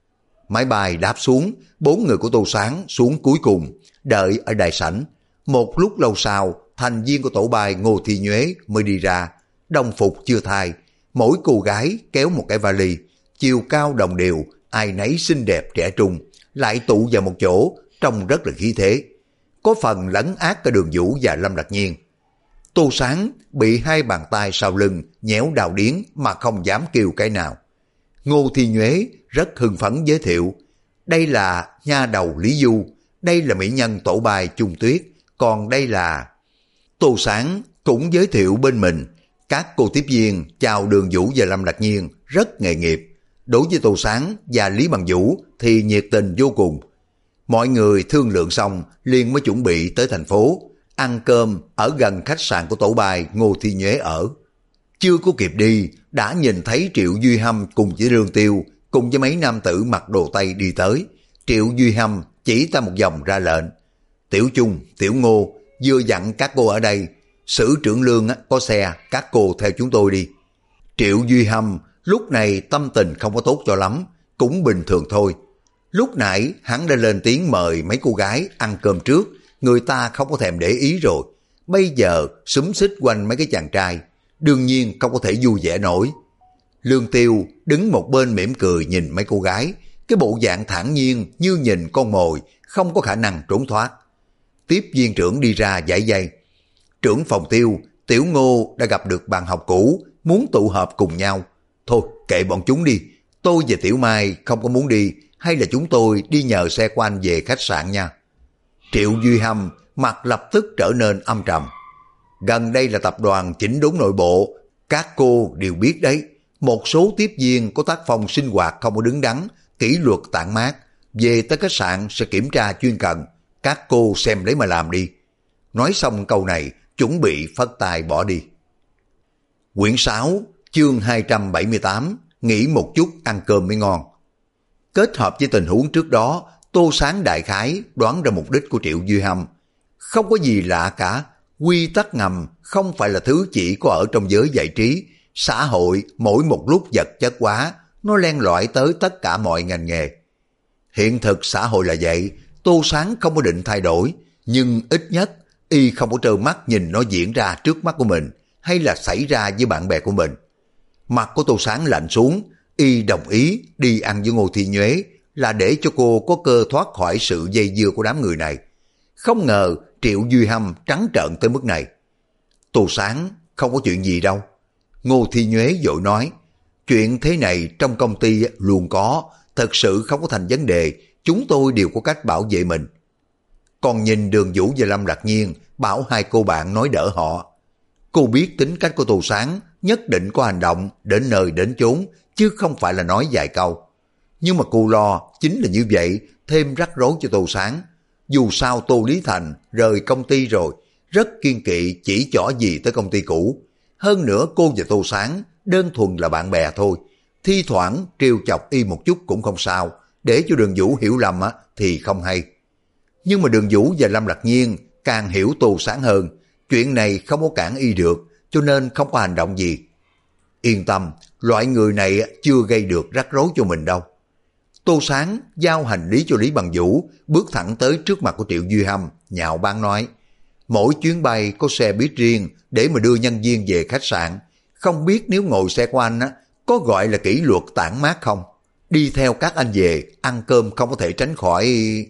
[SPEAKER 1] Máy bay đáp xuống, 4 người của Tô Sáng xuống cuối cùng, đợi ở đại sảnh. Một lúc lâu sau, thành viên của tổ bay Ngô Thi Nhuế mới đi ra, đồng phục chưa thay, mỗi cô gái kéo một cái vali, chiều cao đồng đều, ai nấy xinh đẹp trẻ trung, lại tụ vào một chỗ, trông rất là khí thế. Có phần lấn át cả Đường Vũ và Lâm Lạc Nhiên. Tô Sáng bị hai bàn tay sau lưng nhéo đau điếng mà không dám kêu cái nào. Ngô Thi Nhuế rất hưng phấn giới thiệu, đây là nha đầu Lý Du, đây là mỹ nhân tổ bài Chung Tuyết, còn đây là... Tô Sáng cũng giới thiệu bên mình. Các cô tiếp viên chào Đường Vũ và Lâm Lạc Nhiên rất nghề nghiệp. Đối với Tô Sáng và Lý Bằng Vũ thì nhiệt tình vô cùng. Mọi người thương lượng xong liền mới chuẩn bị tới thành phố, ăn cơm ở gần khách sạn của tổ bài Ngô Thi Nhuế ở. Chưa có kịp đi, đã nhìn thấy Triệu Duy Hâm cùng với Lương Tiêu, cùng với mấy nam tử mặc đồ Tây đi tới. Triệu Duy Hâm chỉ ta một vòng ra lệnh, Tiểu Chung, Tiểu Ngô, vừa dặn các cô ở đây, Sử trưởng Lương có xe, các cô theo chúng tôi đi. Triệu Duy Hâm lúc này tâm tình không có tốt cho lắm, cũng bình thường thôi. Lúc nãy hắn đã lên tiếng mời mấy cô gái ăn cơm trước, người ta không có thèm để ý rồi. Bây giờ xúm xích quanh mấy cái chàng trai, đương nhiên không có thể vui vẻ nổi. Lương Tiêu đứng một bên mỉm cười nhìn mấy cô gái, cái bộ dạng thản nhiên như nhìn con mồi, không có khả năng trốn thoát. Tiếp viên trưởng đi ra giải dây. Trưởng phòng Tiêu, Tiểu Ngô đã gặp được bạn học cũ, muốn tụ họp cùng nhau. Thôi kệ bọn chúng đi, tôi và Tiểu Mai không có muốn đi, hay là chúng tôi đi nhờ xe của anh về khách sạn nha. Triệu Duy Hâm mặt lập tức trở nên âm trầm. Gần đây là tập đoàn chỉnh đốn nội bộ, các cô đều biết đấy. Một số tiếp viên có tác phong sinh hoạt không có đứng đắn, kỷ luật tản mát, về tới khách sạn sẽ kiểm tra chuyên cần, các cô xem lấy mà làm đi. Nói xong câu này, chuẩn bị phất tay bỏ đi. Quyển 6, chương 278, nghỉ một chút ăn cơm mới ngon. Kết hợp với tình huống trước đó, Tô Sáng đại khái đoán ra mục đích của Triệu Duy Hâm. Không có gì lạ cả, quy tắc ngầm không phải là thứ chỉ có ở trong giới giải trí. Xã hội mỗi một lúc vật chất hóa, nó len lỏi tới tất cả mọi ngành nghề. Hiện thực xã hội là vậy, Tô Sáng không có định thay đổi, nhưng ít nhất y không có trơ mắt nhìn nó diễn ra trước mắt của mình, hay là xảy ra với bạn bè của mình. Mặt của Tô Sáng lạnh xuống, y đồng ý đi ăn với Ngô Thi Nhuế là để cho cô có cơ thoát khỏi sự dây dưa của đám người này. Không ngờ Triệu Duy Hâm trắng trợn tới mức này. Tô Sáng không có chuyện gì đâu. Ngô Thi Nhuế vội nói, chuyện thế này trong công ty luôn có, thật sự không có thành vấn đề, chúng tôi đều có cách bảo vệ mình. Còn nhìn Đường Vũ và Lâm Lạc Nhiên, bảo hai cô bạn nói đỡ họ. Cô biết tính cách của Tô Sáng, nhất định có hành động đến nơi đến chốn, chứ không phải là nói vài câu. Nhưng mà cô lo chính là như vậy, thêm rắc rối cho Tô Sáng. Dù sao Tô Lý Thành rời công ty rồi, rất kiên kỵ chỉ trỏ gì tới công ty cũ. Hơn nữa cô và Tô Sáng đơn thuần là bạn bè thôi, thi thoảng trêu chọc y một chút cũng không sao, để cho Đường Vũ hiểu lầm thì không hay. Nhưng mà Đường Vũ và Lâm Lạc Nhiên càng hiểu Tô Sáng hơn, chuyện này không có cản y được, cho nên không có hành động gì. Yên tâm, loại người này chưa gây được rắc rối cho mình đâu. Tô Sáng giao hành lý cho Lý Bằng Vũ, bước thẳng tới trước mặt của Triệu Duy Hâm, nhạo báng nói, mỗi chuyến bay có xe buýt riêng để mà đưa nhân viên về khách sạn, không biết nếu ngồi xe của anh có gọi là kỷ luật tản mát không? Đi theo các anh về, ăn cơm không có thể tránh khỏi...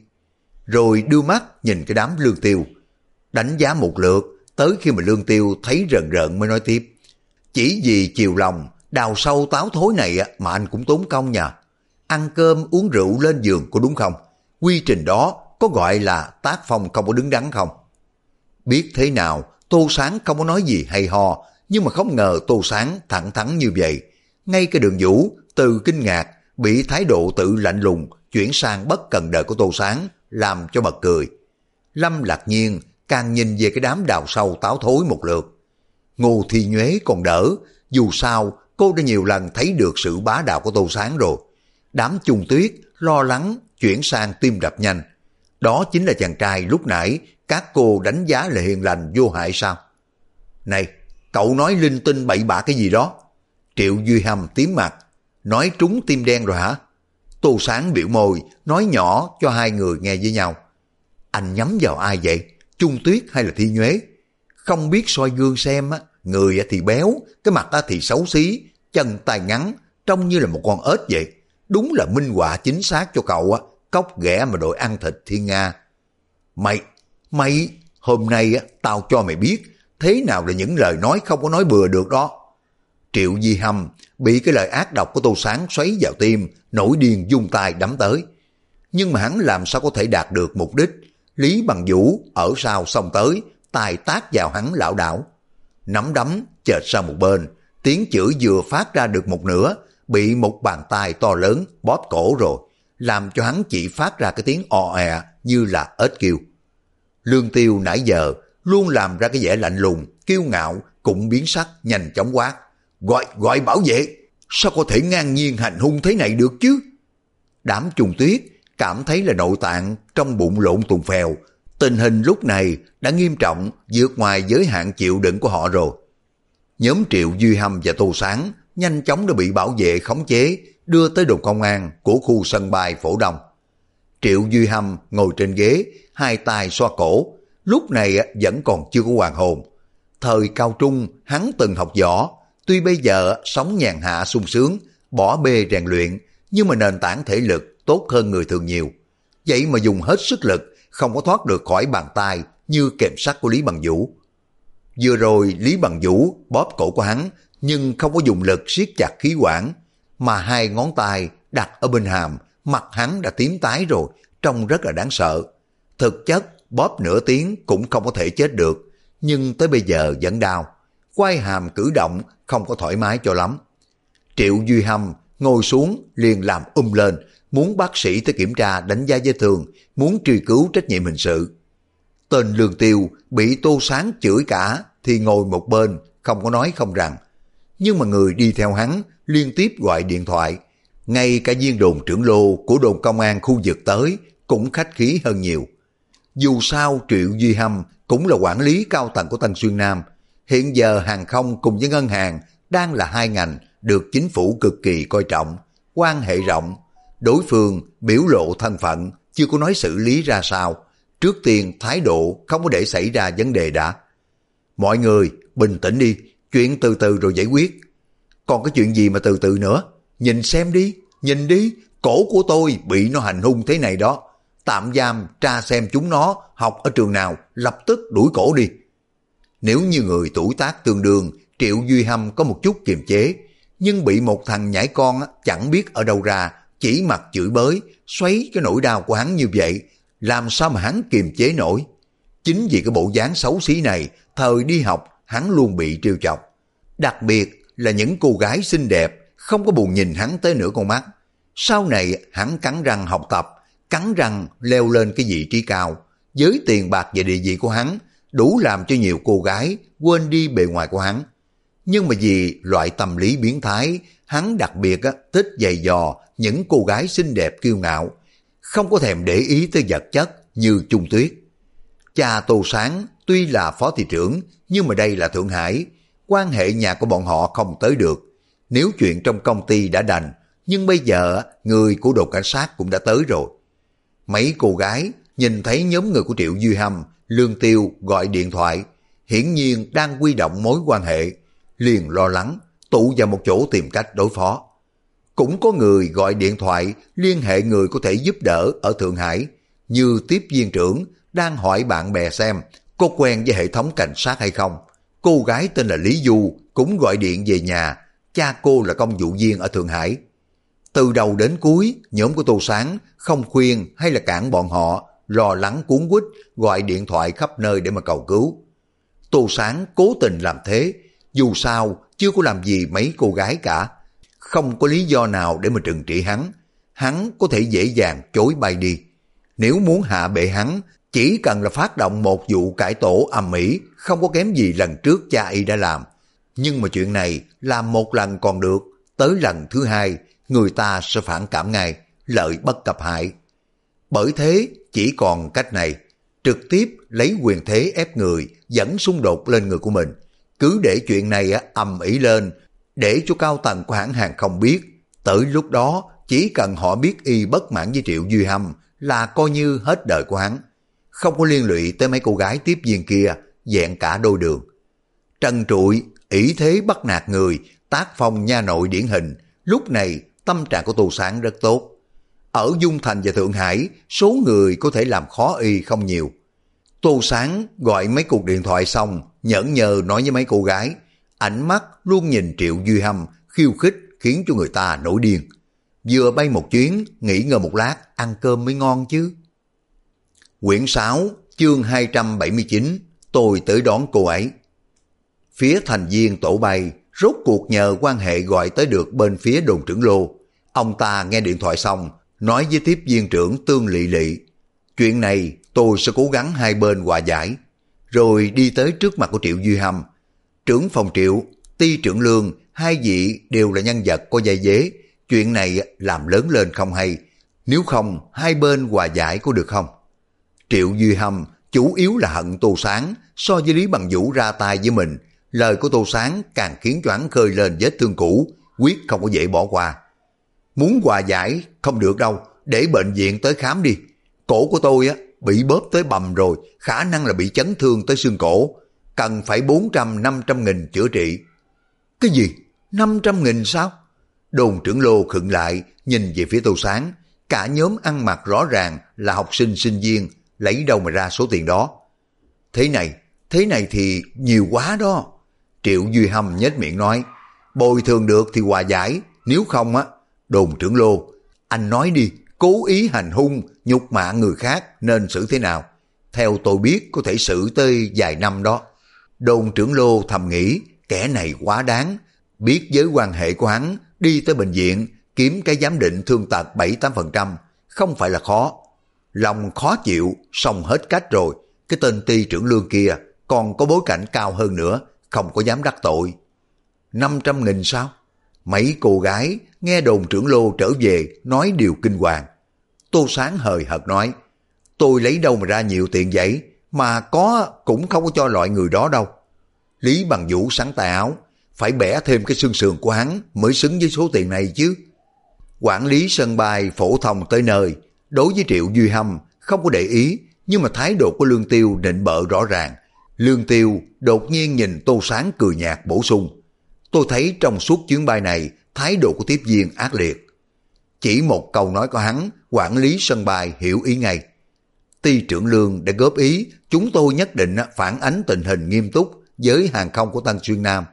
[SPEAKER 1] Rồi đưa mắt nhìn cái đám Lương Tiêu, đánh giá một lượt, tới khi mà Lương Tiêu thấy rợn rợn mới nói tiếp, chỉ vì chiều lòng, đào sâu táo thối này mà anh cũng tốn công nhờ. Ăn cơm uống rượu lên giường có đúng không? Quy trình đó có gọi là tác phong không có đứng đắn không? Biết thế nào, Tô Sáng không có nói gì hay ho, nhưng mà không ngờ Tô Sáng thẳng thắn như vậy. Ngay cái Đường Vũ từ kinh ngạc bị thái độ tự lạnh lùng chuyển sang bất cần đời của Tô Sáng làm cho bật cười. Lâm Lạc Nhiên càng nhìn về cái đám đào sâu táo thối một lượt. Ngô Thi Nhuế còn đỡ, dù sao cô đã nhiều lần thấy được sự bá đạo của Tô Sáng rồi. Đám Chung Tuyết lo lắng chuyển sang tim đập nhanh. Đó chính là chàng trai lúc nãy các cô đánh giá là hiền lành vô hại sao? Này, cậu nói linh tinh bậy bạ cái gì đó? Triệu Duy Hâm tím mặt. nói trúng tim đen rồi hả? Tô Sáng biểu môi, nói nhỏ cho hai người nghe với nhau. Anh nhắm vào ai vậy? Chung Tuyết hay là Thi Nhuế? Không biết soi gương xem á, người thì béo, cái mặt thì xấu xí, chân tay ngắn, trông như là một con ếch vậy. Đúng là minh họa chính xác cho cậu á, cóc ghẻ mà đội ăn thịt Thiên Nga. Mày, hôm nay á, tao cho mày biết, thế nào là những lời nói không có nói bừa được đó. Triệu Di Hâm bị cái lời ác độc của Tô Sáng xoáy vào tim, nổi điên vung tay đấm tới. Nhưng mà hắn làm sao có thể đạt được mục đích? Lý Bằng Vũ ở sau xông tới, tài tác vào hắn lảo đảo. Nắm đấm chệch sang một bên, tiếng chửi vừa phát ra được một nửa, bị một bàn tay to lớn bóp cổ rồi, làm cho hắn chỉ phát ra cái tiếng o è như là ếch kêu. Lương Tiêu nãy giờ luôn làm ra cái vẻ lạnh lùng, kiêu ngạo, cũng biến sắc nhanh chóng quát. Gọi bảo vệ, sao có thể ngang nhiên hành hung thế này được chứ? Đám Chung Tuyết cảm thấy là nội tạng trong bụng lộn tùng phèo, tình hình lúc này đã nghiêm trọng vượt ngoài giới hạn chịu đựng của họ rồi. Nhóm Triệu Duy Hâm và Tô Sáng nhanh chóng đã bị bảo vệ khống chế, đưa tới đồn công an của khu sân bay Phổ Đông. Triệu Duy Hâm ngồi trên ghế, hai tay xoa cổ, lúc này vẫn còn chưa có hoàn hồn. Thời cao trung hắn từng học võ, tuy bây giờ sống nhàn hạ sung sướng, bỏ bê rèn luyện, nhưng mà nền tảng thể lực tốt hơn người thường nhiều. Vậy mà dùng hết sức lực, không có thoát được khỏi bàn tay như kềm sắt của Lý Bằng Vũ. Vừa rồi Lý Bằng Vũ bóp cổ của hắn, nhưng không có dùng lực siết chặt khí quản, mà hai ngón tay đặt ở bên hàm, mặt hắn đã tím tái rồi, trông rất là đáng sợ. Thực chất bóp nửa tiếng cũng không có thể chết được, nhưng tới bây giờ vẫn đau. Quai hàm cử động không có thoải mái cho lắm. Triệu Duy Hâm ngồi xuống liền làm lên, muốn bác sĩ tới kiểm tra đánh giá vết thương, muốn truy cứu trách nhiệm hình sự. Tên Lương Tiêu bị Tô Sáng chửi cả thì ngồi một bên, không có nói không rằng. Nhưng mà người đi theo hắn liên tiếp gọi điện thoại. Ngay cả viên đồn trưởng lô của đồn công an khu vực tới cũng khách khí hơn nhiều. Dù sao Triệu Duy Hâm cũng là quản lý cao tầng của Tân Xuyên Nam. Hiện giờ hàng không cùng với ngân hàng đang là hai ngành được chính phủ cực kỳ coi trọng, quan hệ rộng. Đối phương biểu lộ thân phận, chưa có nói xử lý ra sao. Trước tiên thái độ không có để xảy ra vấn đề đã. Mọi người bình tĩnh đi, chuyện từ từ rồi giải quyết. Còn cái chuyện gì mà từ từ nữa? Nhìn xem đi, nhìn đi, cổ của tôi bị nó hành hung thế này đó. Tạm giam tra xem chúng nó học ở trường nào, lập tức đuổi cổ đi. Nếu như người tuổi tác tương đương, Triệu Duy Hâm có một chút kiềm chế, nhưng bị một thằng nhãi con chẳng biết ở đâu ra, chỉ mặt chửi bới, xoáy cái nỗi đau của hắn như vậy, làm sao mà hắn kiềm chế nổi. Chính vì cái bộ dáng xấu xí này, thời đi học hắn luôn bị trêu chọc. Đặc biệt là những cô gái xinh đẹp, không có buồn nhìn hắn tới nửa con mắt. Sau này hắn cắn răng học tập, cắn răng leo lên cái vị trí cao. Với tiền bạc và địa vị của hắn, đủ làm cho nhiều cô gái quên đi bề ngoài của hắn. Nhưng mà vì loại tâm lý biến thái, hắn đặc biệt thích giày dò những cô gái xinh đẹp kiêu ngạo, không có thèm để ý tới vật chất như Chung Tuyết. Cha Tô Sáng tuy là phó thị trưởng, nhưng mà đây là Thượng Hải, quan hệ nhà của bọn họ không tới được. Nếu chuyện trong công ty đã đành, nhưng bây giờ người của đồn cảnh sát cũng đã tới rồi. Mấy cô gái nhìn thấy nhóm người của Triệu Duy Hâm, Lương Tiêu gọi điện thoại, hiển nhiên đang quy động mối quan hệ, liền lo lắng, tụ vào một chỗ tìm cách đối phó. Cũng có người gọi điện thoại liên hệ người có thể giúp đỡ ở Thượng Hải, như tiếp viên trưởng đang hỏi bạn bè xem có quen với hệ thống cảnh sát hay không. Cô gái tên là Lý Du cũng gọi điện về nhà, cha cô là công vụ viên ở Thượng Hải. Từ đầu đến cuối, nhóm của Tô Sáng không khuyên hay là cản bọn họ, lo lắng cuốn quýt gọi điện thoại khắp nơi để mà cầu cứu. Tô Sáng cố tình làm thế, dù sao chưa có làm gì mấy cô gái cả, không có lý do nào để mà trừng trị hắn. Hắn có thể dễ dàng chối bay đi. Nếu muốn hạ bệ hắn, chỉ cần là phát động một vụ cải tổ ầm ĩ, không có kém gì lần trước cha y đã làm. Nhưng mà chuyện này làm một lần còn được, tới lần thứ hai, người ta sẽ phản cảm ngay, lợi bất cập hại. Bởi thế, chỉ còn cách này, trực tiếp lấy quyền thế ép người, dẫn xung đột lên người của mình. Cứ để chuyện này ầm ĩ lên, để cho cao tầng của hãng hàng không biết, Tới lúc đó, chỉ cần họ biết y bất mãn với Triệu Duy Hâm là coi như hết đời của hắn. Không có liên lụy tới mấy cô gái tiếp viên kia, vẹn cả đôi đường. Trần trụi, ỷ thế bắt nạt người, tác phong nha nội điển hình, lúc này tâm trạng của Tô Sáng rất tốt. Ở Dung Thành và Thượng Hải, số người có thể làm khó y không nhiều. Tô Sáng gọi mấy cuộc điện thoại xong, nhẫn nhờ nói với mấy cô gái, ánh mắt luôn nhìn Triệu Duy Hâm khiêu khích khiến cho người ta nổi điên. Vừa bay một chuyến, nghỉ ngơi một lát, ăn cơm mới ngon chứ. Quyển 6, chương 279, tôi tới đón cô ấy. Phía thành viên tổ bay, rốt cuộc nhờ quan hệ gọi tới được bên phía đồn trưởng Lô. Ông ta nghe điện thoại xong, nói với tiếp viên trưởng Tương Lị Lị, chuyện này tôi sẽ cố gắng hai bên hòa giải. Rồi đi tới trước mặt của Triệu Duy Hâm. Trưởng phòng Triệu, Ty trưởng Lương, hai vị đều là nhân vật có vai vế. Chuyện này làm lớn lên không hay. Nếu không, hai bên hòa giải có được không? Triệu Duy Hâm chủ yếu là hận Tô Sáng, so với Lý Bằng Vũ ra tay với mình. Lời của Tô Sáng càng khiến cho hắn khơi lên vết thương cũ, quyết không có dễ bỏ qua. Muốn hòa giải không được đâu, để bệnh viện tới khám đi. Cổ của tôi bị bóp tới bầm rồi, khả năng là bị chấn thương tới xương cổ. Cần phải 400-500 nghìn chữa trị. Cái gì? 500 nghìn sao? Đồn trưởng Lô khựng lại, nhìn về phía Tô Sáng. Cả nhóm ăn mặc rõ ràng là học sinh sinh viên, lấy đâu mà ra số tiền đó. Thế này thì nhiều quá đó. Triệu Duy Hâm nhếch miệng nói, bồi thường được thì hòa giải, nếu không Đồn trưởng Lô, anh nói đi, cố ý hành hung, nhục mạ người khác nên xử thế nào? Theo tôi biết có thể xử tới vài năm đó. Đồn trưởng Lô thầm nghĩ, kẻ này quá đáng, biết với quan hệ của hắn, đi tới bệnh viện, kiếm cái giám định thương tật 7-8%, không phải là khó. Lòng khó chịu, xong hết cách rồi, cái tên Ty trưởng Lương kia còn có bối cảnh cao hơn nữa, không có dám đắc tội. 500 nghìn sao? Mấy cô gái nghe đồn trưởng Lô trở về nói điều kinh hoàng. Tô Sáng hời hợt nói, tôi lấy đâu mà ra nhiều tiền vậy, mà có cũng không có cho loại người đó đâu. Lý Bằng Vũ sắn tay áo, phải bẻ thêm cái xương sườn của hắn mới xứng với số tiền này chứ. Quản lý sân bay phổ thông tới nơi, đối với Triệu Duy Hâm không có để ý, nhưng mà thái độ của Lương Tiêu nịnh bợ rõ ràng. Lương Tiêu đột nhiên nhìn Tô Sáng cười nhạt bổ sung, tôi thấy trong suốt chuyến bay này, thái độ của tiếp viên ác liệt. Chỉ một câu nói của hắn, quản lý sân bay hiểu ý ngay. Ty trưởng Lương đã góp ý, chúng tôi nhất định phản ánh tình hình nghiêm túc với hàng không của Tân Xuyên Nam.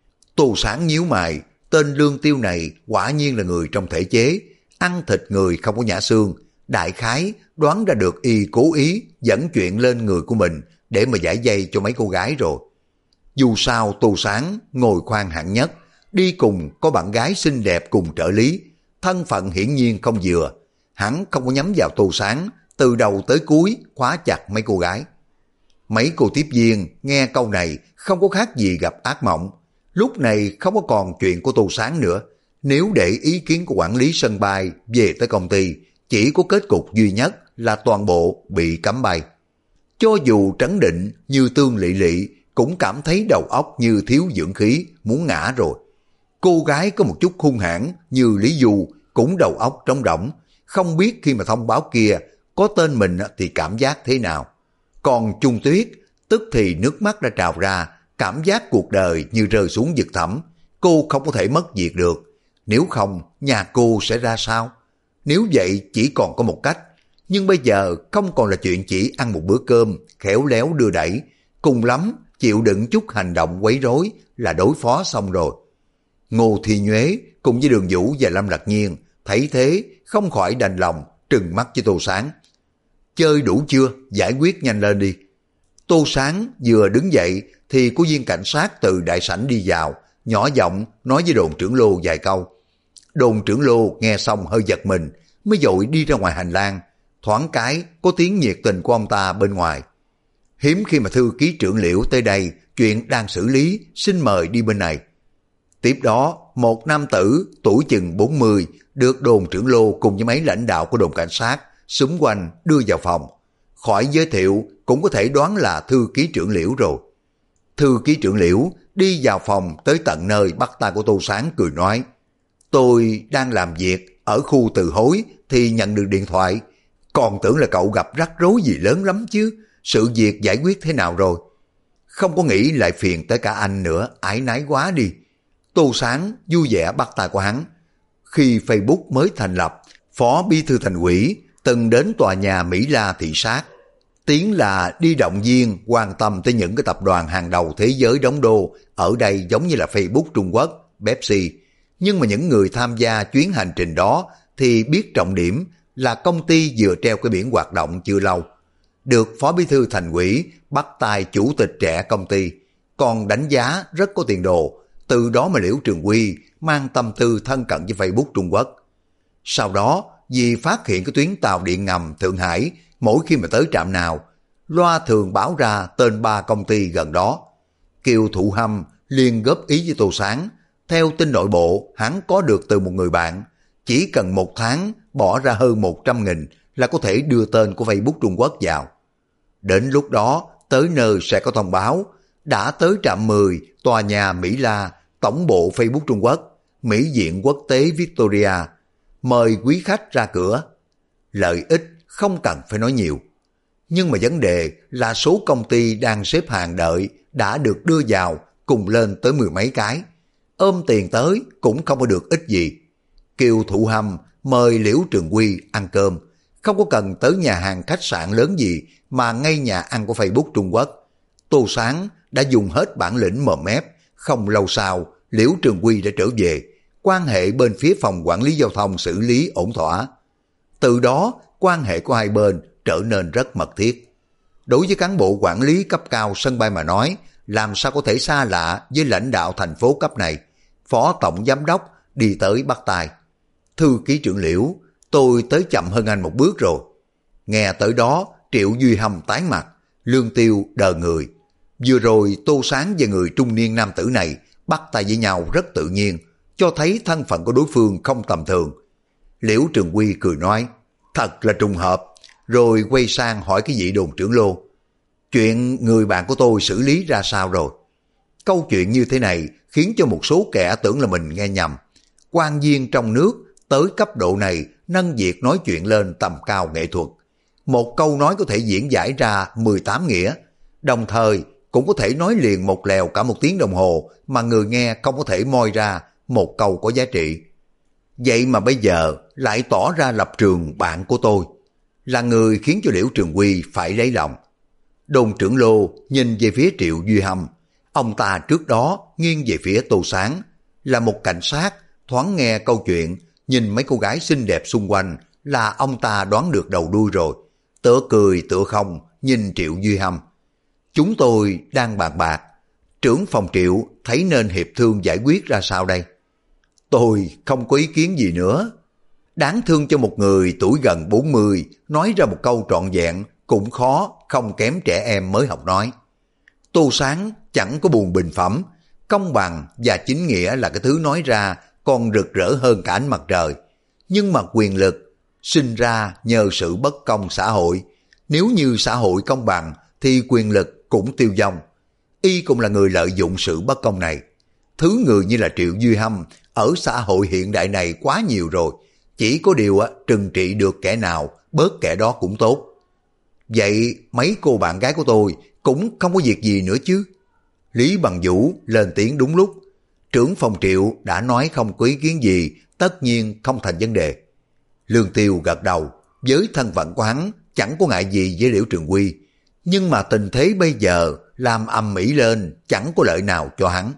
[SPEAKER 1] Tô Sáng nhíu mày, tên Lương Tiêu này quả nhiên là người trong thể chế, ăn thịt người không có nhả xương. Đại khái đoán ra được y cố ý dẫn chuyện lên người của mình để mà giải dây cho mấy cô gái rồi. Dù sao Tô Sáng ngồi khoang hạng nhất, đi cùng có bạn gái xinh đẹp cùng trợ lý, thân phận hiển nhiên không vừa. Hắn không có nhắm vào Tô Sáng, từ đầu tới cuối khóa chặt mấy cô gái. Mấy cô tiếp viên nghe câu này không có khác gì gặp ác mộng. Lúc này không có còn chuyện của Tô Sáng nữa. Nếu để ý kiến của quản lý sân bay về tới công ty, chỉ có kết cục duy nhất là toàn bộ bị cấm bay. Cho dù trấn định như Tương Lị Lị cũng cảm thấy đầu óc như thiếu dưỡng khí, muốn ngã rồi. Cô gái có một chút hung hãn như Lý Du cũng đầu óc trống rỗng, không biết khi mà thông báo kia có tên mình thì cảm giác thế nào. Còn Trung Tuyết tức thì nước mắt đã trào ra, cảm giác cuộc đời như rơi xuống vực thẳm, cô không có thể mất việc được. Nếu không, nhà cô sẽ ra sao? Nếu vậy chỉ còn có một cách, nhưng bây giờ không còn là chuyện chỉ ăn một bữa cơm, khéo léo đưa đẩy, cùng lắm chịu đựng chút hành động quấy rối là đối phó xong rồi. Ngô Thi Nhuế cùng với Đường Vũ và Lâm Lạc Nhiên thấy thế không khỏi đành lòng trừng mắt với Tô Sáng. Chơi đủ chưa? Giải quyết nhanh lên đi. Tô Sáng vừa đứng dậy thì có viên cảnh sát từ đại sảnh đi vào, nhỏ giọng nói với đồn trưởng Lô vài câu. Đồn trưởng Lô nghe xong hơi giật mình, mới vội đi ra ngoài hành lang. Thoáng cái có tiếng nhiệt tình của ông ta bên ngoài. Hiếm khi mà thư ký trưởng Liễu tới đây, chuyện đang xử lý, xin mời đi bên này. Tiếp đó, một nam tử tuổi chừng 40 được đồn trưởng Lô cùng với mấy lãnh đạo của đồn cảnh sát xúm quanh đưa vào phòng. Khỏi giới thiệu cũng có thể đoán là thư ký trưởng Liễu rồi. Thư ký trưởng Liễu đi vào phòng tới tận nơi bắt tay của Tô Sáng cười nói, Tôi đang làm việc ở khu từ hối thì nhận được điện thoại. Còn tưởng là cậu gặp rắc rối gì lớn lắm chứ. Sự việc giải quyết thế nào rồi? Không có nghĩ lại phiền tới cả anh nữa, ái nái quá đi. Tô Sáng vui vẻ bắt tay của hắn. Khi Facebook mới thành lập, Phó Bí thư Thành ủy từng đến tòa nhà Mỹ La thị sát. Tiếng là đi động viên quan tâm tới những cái tập đoàn hàng đầu thế giới đóng đô ở đây, giống như là Facebook Trung Quốc, Pepsi. Nhưng mà những người tham gia chuyến hành trình đó thì biết trọng điểm là công ty vừa treo cái biển hoạt động chưa lâu. Được Phó Bí thư Thành ủy bắt tay chủ tịch trẻ công ty, còn đánh giá rất có tiền đồ. Từ đó mà Liễu Trường Huy mang tâm tư thân cận với Facebook Trung Quốc. Sau đó, vì phát hiện cái tuyến tàu điện ngầm Thượng Hải, mỗi khi mà tới trạm nào, loa thường báo ra tên 3 công ty gần đó. Kiều Thụ Hâm liền góp ý với Tô Sáng. Theo tin nội bộ, hắn có được từ một người bạn, chỉ cần 1 tháng bỏ ra hơn 100.000 là có thể đưa tên của Facebook Trung Quốc vào. Đến lúc đó, tới nơi sẽ có thông báo, đã tới trạm 10, tòa nhà Mỹ La, tổng bộ Facebook Trung Quốc, Mỹ viện quốc tế Victoria. Mời quý khách ra cửa. Lợi ích không cần phải nói nhiều. Nhưng mà vấn đề là số công ty đang xếp hàng đợi đã được đưa vào cùng lên tới 10 mấy cái. Ôm tiền tới cũng không có được ích gì. Kiều Thụ Hâm mời Liễu Trường Huy ăn cơm, không có cần tới nhà hàng khách sạn lớn gì mà ngay nhà ăn của Facebook Trung Quốc. Tô Sáng đã dùng hết bản lĩnh mồm mép. Không lâu sau, Liễu Trường Huy đã trở về, quan hệ bên phía phòng quản lý giao thông xử lý ổn thỏa. Từ đó, quan hệ của hai bên trở nên rất mật thiết. Đối với cán bộ quản lý cấp cao sân bay mà nói, làm sao có thể xa lạ với lãnh đạo thành phố cấp này. Phó tổng giám đốc đi tới bắt tay. Thư ký trưởng Liễu, tôi tới chậm hơn anh một bước rồi. Nghe tới đó, Triệu Duy Hâm tái mặt, Lương Tiêu đờ người. Vừa rồi Tô Sáng và người trung niên nam tử này bắt tay với nhau rất tự nhiên, cho thấy thân phận của đối phương không tầm thường. Liễu Trường Huy cười nói, thật là trùng hợp, rồi quay sang hỏi cái vị đồn trưởng Lô. Chuyện người bạn của tôi xử lý ra sao rồi? Câu chuyện như thế này khiến cho một số kẻ tưởng là mình nghe nhầm. Quan viên trong nước tới cấp độ này nâng việc nói chuyện lên tầm cao nghệ thuật. Một câu nói có thể diễn giải ra 18 nghĩa, đồng thời cũng có thể nói liền một lèo cả 1 tiếng đồng hồ mà người nghe không có thể moi ra một câu có giá trị. Vậy mà bây giờ lại tỏ ra lập trường bạn của tôi, là người khiến cho Liễu Trường Huy phải lấy lòng. Đồn trưởng Lô nhìn về phía Triệu Duy Hâm. Ông ta trước đó nghiêng về phía Tô Sáng, là một cảnh sát, thoáng nghe câu chuyện, nhìn mấy cô gái xinh đẹp xung quanh là ông ta đoán được đầu đuôi rồi. Tựa cười tựa không nhìn Triệu Duy Hâm. Chúng tôi đang bàn bạc, trưởng phòng Triệu thấy nên hiệp thương giải quyết ra sao đây? Tôi không có ý kiến gì nữa. Đáng thương cho một người tuổi gần 40 nói ra một câu trọn vẹn cũng khó, không kém trẻ em mới học nói. Tô Sáng chẳng có buồn bình phẩm, công bằng và chính nghĩa là cái thứ nói ra còn rực rỡ hơn cả ánh mặt trời. Nhưng mà quyền lực sinh ra nhờ sự bất công xã hội. Nếu như xã hội công bằng thì quyền lực cũng tiêu vong. Y cũng là người lợi dụng sự bất công này. Thứ người như là Triệu Duy Hâm ở xã hội hiện đại này quá nhiều rồi. Chỉ có điều trừng trị được kẻ nào bớt kẻ đó cũng tốt. Vậy mấy cô bạn gái của tôi cũng không có việc gì nữa chứ? Lý Bằng Vũ lên tiếng đúng lúc. Trưởng phòng Triệu đã nói không có ý kiến gì, tất nhiên không thành vấn đề. Lương Tiêu gật đầu, với thân phận của hắn chẳng có ngại gì với Liễu Trường Huy. Nhưng mà tình thế bây giờ làm ầm ĩ lên chẳng có lợi nào cho hắn.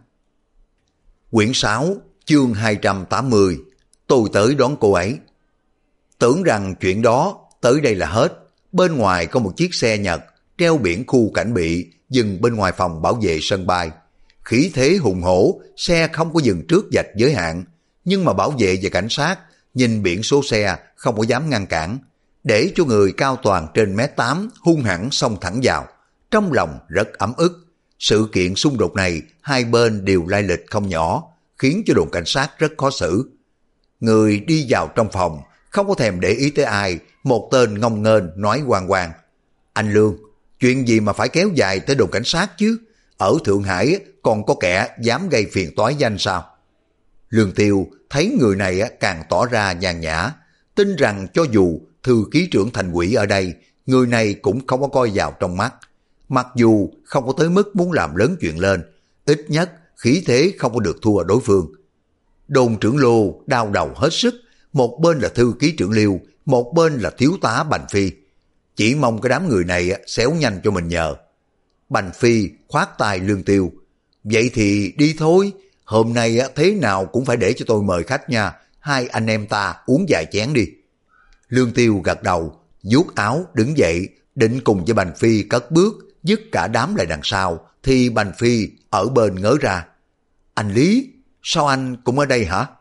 [SPEAKER 1] Quyển 6, chương 280, tôi tới đón cô ấy. Tưởng rằng chuyện đó tới đây là hết. Bên ngoài có một chiếc xe Nhật treo biển khu cảnh bị dừng bên ngoài phòng bảo vệ sân bay. Khí thế hùng hổ, xe không có dừng trước vạch giới hạn. Nhưng mà bảo vệ và cảnh sát nhìn biển số xe không có dám ngăn cản, để cho người cao toàn trên 1m8 hung hãn xông thẳng vào. Trong lòng rất ấm ức. Sự kiện xung đột này hai bên đều lai lịch không nhỏ, khiến cho đồn cảnh sát rất khó xử. Người đi vào trong phòng không có thèm để ý tới ai, một tên ngông nghênh nói hoang hoang. Anh Lương, chuyện gì mà phải kéo dài tới đồn cảnh sát chứ? Ở Thượng Hải còn có kẻ dám gây phiền toái với anh sao? Lương Tiêu thấy người này càng tỏ ra nhàn nhã, tin rằng cho dù thư ký trưởng thành ủy ở đây, người này cũng không có coi vào trong mắt. Mặc dù không có tới mức muốn làm lớn chuyện lên, ít nhất khí thế không có được thua đối phương. Đồn trưởng Lô đau đầu hết sức, một bên là thư ký trưởng Liêu, một bên là thiếu tá Bành Phi. Chỉ mong cái đám người này xéo nhanh cho mình nhờ. Bành Phi khoát tay Lương Tiêu. Vậy thì đi thôi, hôm nay thế nào cũng phải để cho tôi mời khách nha, hai anh em ta uống vài chén đi. Lương Tiêu gật đầu, vuốt áo đứng dậy, định cùng với Bành Phi cất bước, dứt cả đám lại đằng sau, thì Bành Phi ở bên ngớ ra. Anh Lý, sao anh cũng ở đây hả?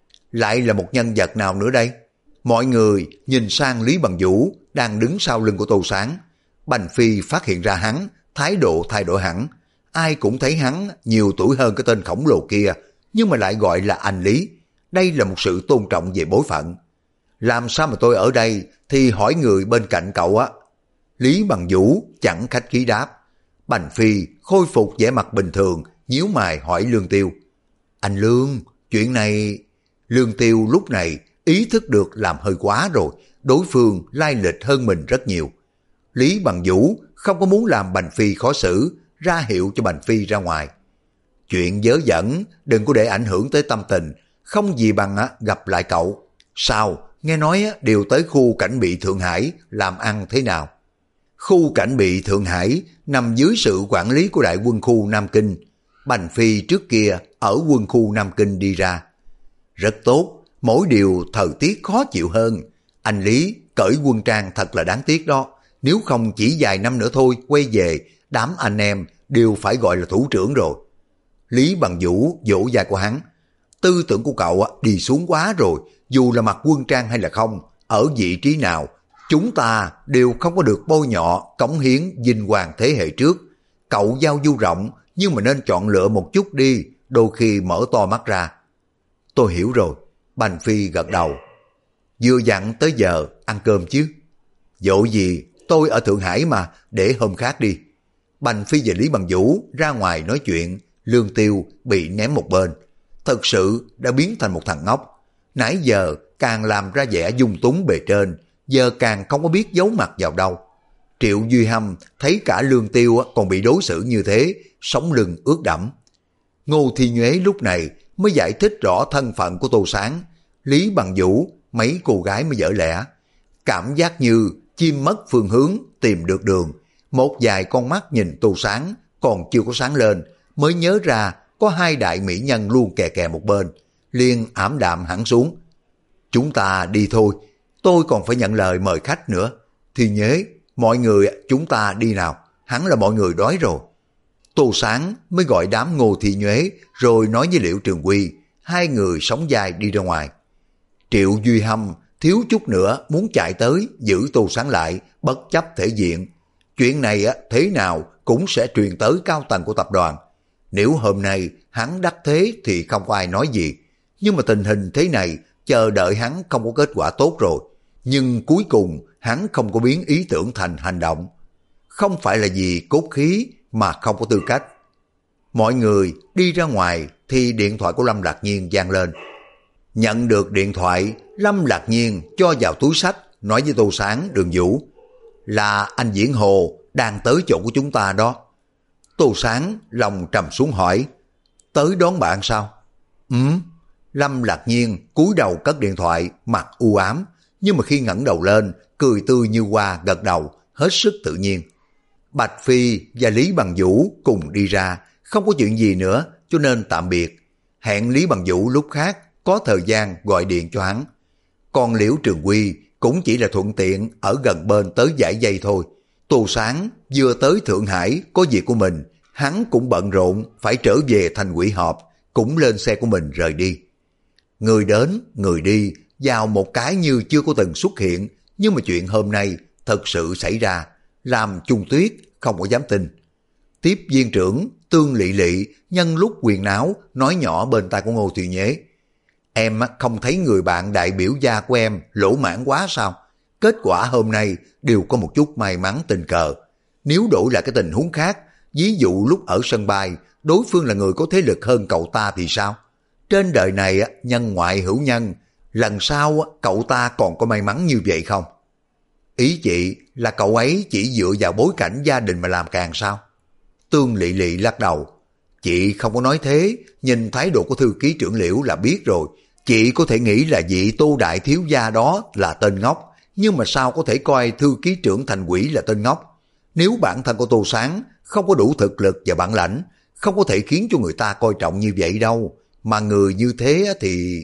[SPEAKER 1] Lại là một nhân vật nào nữa đây? Mọi người nhìn sang Lý Bằng Vũ đang đứng sau lưng của Tô Sáng. Bành Phi phát hiện ra hắn, thái độ thay đổi hẳn. Ai cũng thấy hắn nhiều tuổi hơn cái tên khổng lồ kia, nhưng mà lại gọi là anh Lý. Đây là một sự tôn trọng về bối phận. Làm sao mà tôi ở đây thì hỏi người bên cạnh cậu á. Lý Bằng Vũ chẳng khách khí đáp. Bành Phi khôi phục vẻ mặt bình thường, nhíu mày hỏi Lương Tiêu. Anh Lương, chuyện này... Lương Tiêu lúc này ý thức được làm hơi quá rồi, đối phương lai lịch hơn mình rất nhiều. Lý Bằng Vũ không có muốn làm Bành Phi khó xử, ra hiệu cho Bành Phi ra ngoài. Chuyện dớ dẫn, đừng có để ảnh hưởng tới tâm tình, không gì bằng gặp lại cậu. Sao, nghe nói đều tới khu cảnh bị Thượng Hải làm ăn thế nào? Khu cảnh bị Thượng Hải nằm dưới sự quản lý của đại quân khu Nam Kinh. Bành Phi trước kia ở quân khu Nam Kinh đi ra. Rất tốt, mỗi điều thời tiết khó chịu hơn. Anh Lý cởi quân trang thật là đáng tiếc đó. Nếu không chỉ vài năm nữa thôi quay về, đám anh em đều phải gọi là thủ trưởng rồi. Lý Bằng Vũ vỗ vai của hắn. Tư tưởng của cậu đi xuống quá rồi, dù là mặc quân trang hay là không, ở vị trí nào, chúng ta đều không có được bôi nhọ, cống hiến, vinh quang thế hệ trước. Cậu giao du rộng, nhưng mà nên chọn lựa một chút đi, đôi khi mở to mắt ra. Tôi hiểu rồi, Bành Phi gật đầu. Vừa dặn tới giờ ăn cơm chứ. Dỗ gì, tôi ở Thượng Hải mà, để hôm khác đi. Bành Phi và Lý Bằng Vũ ra ngoài nói chuyện, Lương Tiêu bị ném một bên. Thật sự đã biến thành một thằng ngốc. Nãy giờ càng làm ra vẻ dung túng bề trên, giờ càng không có biết giấu mặt vào đâu. Triệu Duy Hâm thấy cả Lương Tiêu còn bị đối xử như thế, sống lưng ướt đẫm. Ngô Thi Nhuế lúc này mới giải thích rõ thân phận của Tô Sáng. Lý Bằng Vũ, mấy cô gái mới dở lẽ. Cảm giác như chim mất phương hướng, tìm được đường. Một vài con mắt nhìn Tô Sáng, còn chưa có sáng lên, mới nhớ ra có hai đại mỹ nhân luôn kè kè một bên, liền ảm đạm hẳn xuống. Chúng ta đi thôi, tôi còn phải nhận lời mời khách nữa. Thì nhớ, mọi người chúng ta đi nào, hắn là mọi người đói rồi. Tô Sáng mới gọi đám Ngô Thị Nhuế rồi nói với Liễu Trường Quy, hai người sóng vai đi ra ngoài. Triệu Duy Hâm thiếu chút nữa muốn chạy tới giữ Tô Sáng lại, bất chấp thể diện. Chuyện này thế nào cũng sẽ truyền tới cao tầng của tập đoàn. Nếu hôm nay hắn đắc thế thì không có ai nói gì, nhưng mà tình hình thế này chờ đợi hắn không có kết quả tốt rồi. Nhưng cuối cùng hắn không có biến ý tưởng thành hành động. Không phải là vì cốt khí mà không có tư cách. Mọi người đi ra ngoài thì điện thoại của Lâm Lạc Nhiên vang lên. Nhận được điện thoại, Lâm Lạc Nhiên cho vào túi sách, nói với Tô Sáng, Đường Vũ, là anh Diễn Hồ đang tới chỗ của chúng ta đó. Tô Sáng lòng trầm xuống hỏi, tới đón bạn sao? Lâm Lạc Nhiên cúi đầu cất điện thoại, mặt u ám, nhưng mà khi ngẩng đầu lên, cười tươi như hoa, gật đầu, hết sức tự nhiên. Bạch Phi và Lý Bằng Vũ cùng đi ra, không có chuyện gì nữa, cho nên tạm biệt. Hẹn Lý Bằng Vũ lúc khác có thời gian gọi điện cho hắn. Còn Liễu Trường Quy cũng chỉ là thuận tiện ở gần bên tới giải dây thôi. Tô Sáng vừa tới Thượng Hải có việc của mình, hắn cũng bận rộn phải trở về thành ủy họp, cũng lên xe của mình rời đi. Người đến, người đi, vào một cái như chưa có từng xuất hiện, nhưng mà chuyện hôm nay thật sự xảy ra, làm Chung Tuyết không có dám tin. Tiếp viên trưởng Tương Lị Lị nhân lúc quyền náo nói nhỏ bên tai của Ngô Thùy Nhuế, em không thấy người bạn đại biểu gia của em lỗ mãn quá sao? Kết quả hôm nay đều có một chút may mắn tình cờ. Nếu đổi lại cái tình huống khác, ví dụ lúc ở sân bay, đối phương là người có thế lực hơn cậu ta thì sao? Trên đời này nhân ngoại hữu nhân, lần sau cậu ta còn có may mắn như vậy không? Ý chị là cậu ấy chỉ dựa vào bối cảnh gia đình mà làm càng sao? Tương Lị Lị lắc đầu. Chị không có nói thế, nhìn thái độ của thư ký trưởng Liễu là biết rồi. Chị có thể nghĩ là vị Tô đại thiếu gia đó là tên ngốc, nhưng mà sao có thể coi thư ký trưởng Thành Quỹ là tên ngốc? Nếu bản thân của Tô Sáng không có đủ thực lực và bản lãnh, không có thể khiến cho người ta coi trọng như vậy đâu. Mà người như thế thì...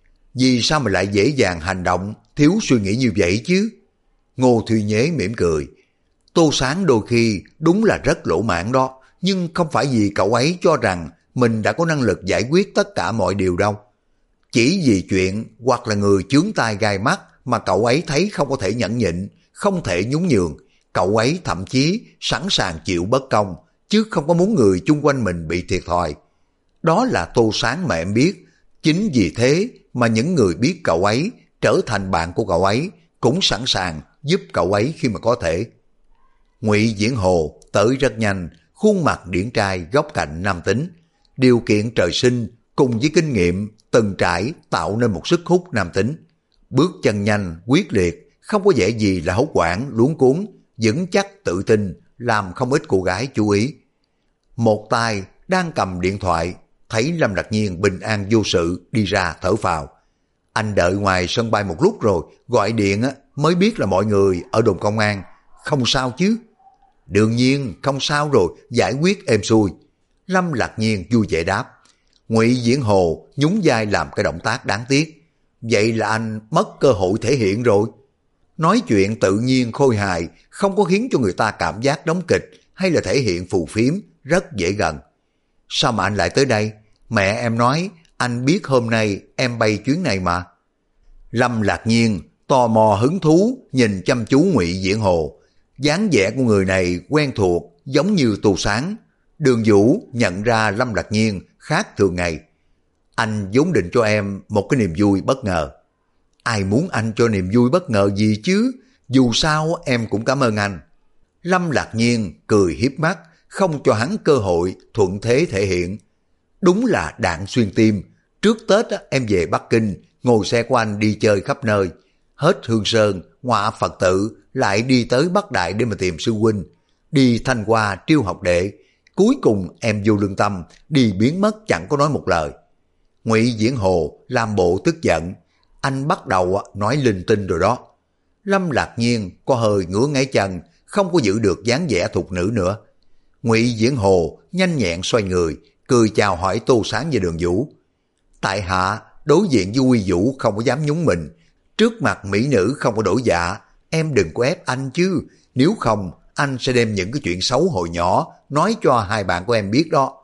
[SPEAKER 1] Vì sao mà lại dễ dàng hành động, thiếu suy nghĩ như vậy chứ? Ngô Thùy Nhế mỉm cười. Tô Sáng đôi khi đúng là rất lỗ mãn đó, nhưng không phải vì cậu ấy cho rằng mình đã có năng lực giải quyết tất cả mọi điều đâu. Chỉ vì chuyện hoặc là người chướng tai gai mắt mà cậu ấy thấy không có thể nhẫn nhịn, không thể nhún nhường, cậu ấy thậm chí sẵn sàng chịu bất công, chứ không có muốn người chung quanh mình bị thiệt thòi. Đó là Tô Sáng mà em biết. Chính vì thế mà những người biết cậu ấy, trở thành bạn của cậu ấy, cũng sẵn sàng giúp cậu ấy khi mà có thể. Ngụy Diễn Hồ tới rất nhanh, khuôn mặt điển trai góc cạnh nam tính. Điều kiện trời sinh cùng với kinh nghiệm từng trải tạo nên một sức hút nam tính. Bước chân nhanh, quyết liệt, không có vẻ gì là hốt hoảng, luống cuống, vững chắc tự tin, làm không ít cô gái chú ý. Một tay đang cầm điện thoại, thấy Lâm Lạc Nhiên bình an vô sự đi ra thở phào. Anh đợi ngoài sân bay một lúc rồi, gọi điện mới biết là mọi người ở đồn công an. Không sao chứ? Đương nhiên không sao rồi, giải quyết êm xuôi. Lâm Lạc Nhiên vui vẻ đáp. Ngụy Diễn Hồ nhún vai làm cái động tác đáng tiếc. Vậy là anh mất cơ hội thể hiện rồi. Nói chuyện tự nhiên khôi hài, không có khiến cho người ta cảm giác đóng kịch hay là thể hiện phù phiếm, rất dễ gần. Sao mà anh lại tới đây? Mẹ em nói anh biết hôm nay em bay chuyến này mà. Lâm Lạc Nhiên tò mò hứng thú nhìn chăm chú Ngụy Diễn Hồ. Dáng vẻ của người này quen thuộc, giống như Tô Sáng. Đường Vũ nhận ra Lâm Lạc Nhiên khác thường ngày. Anh vốn định cho em một cái niềm vui bất ngờ. Ai muốn anh cho niềm vui bất ngờ gì chứ? Dù sao em cũng cảm ơn anh. Lâm Lạc Nhiên cười hiếp mắt, không cho hắn cơ hội thuận thế thể hiện. Đúng là đạn xuyên tim. Trước Tết em về Bắc Kinh, ngồi xe của anh đi chơi khắp nơi. Hết Hương Sơn, Ngọa Phật Tự, lại đi tới Bắc Đại để mà tìm sư huynh. Đi Thanh Hoa triêu học đệ. Cuối cùng em vô lương tâm, đi biến mất chẳng có nói một lời. Ngụy Diễn Hồ làm bộ tức giận. Anh bắt đầu nói linh tinh rồi đó. Lâm Lạc Nhiên có hơi ngửa ngáy chân, không có giữ được dáng vẻ thục nữ nữa. Ngụy Diễn Hồ nhanh nhẹn xoay người, cười chào hỏi Tô Sáng và Đường Vũ. Tại hạ đối diện với Quy Vũ không có dám nhúng mình. Trước mặt mỹ nữ không có đổi dạ, em đừng có ép anh chứ. Nếu không, anh sẽ đem những cái chuyện xấu hồi nhỏ nói cho hai bạn của em biết đó.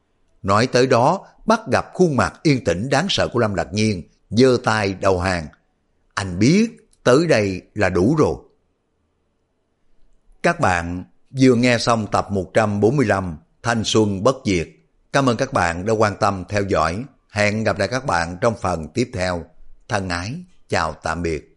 [SPEAKER 1] Nói tới đó, bắt gặp khuôn mặt yên tĩnh đáng sợ của Lâm Lạc Nhiên, giơ tay đầu hàng. Anh biết, tới đây là đủ rồi. Các bạn vừa nghe xong tập 145 Thanh Xuân Bất Diệt. Cảm ơn các bạn đã quan tâm theo dõi. Hẹn gặp lại các bạn trong phần tiếp theo. Thân ái, chào tạm biệt.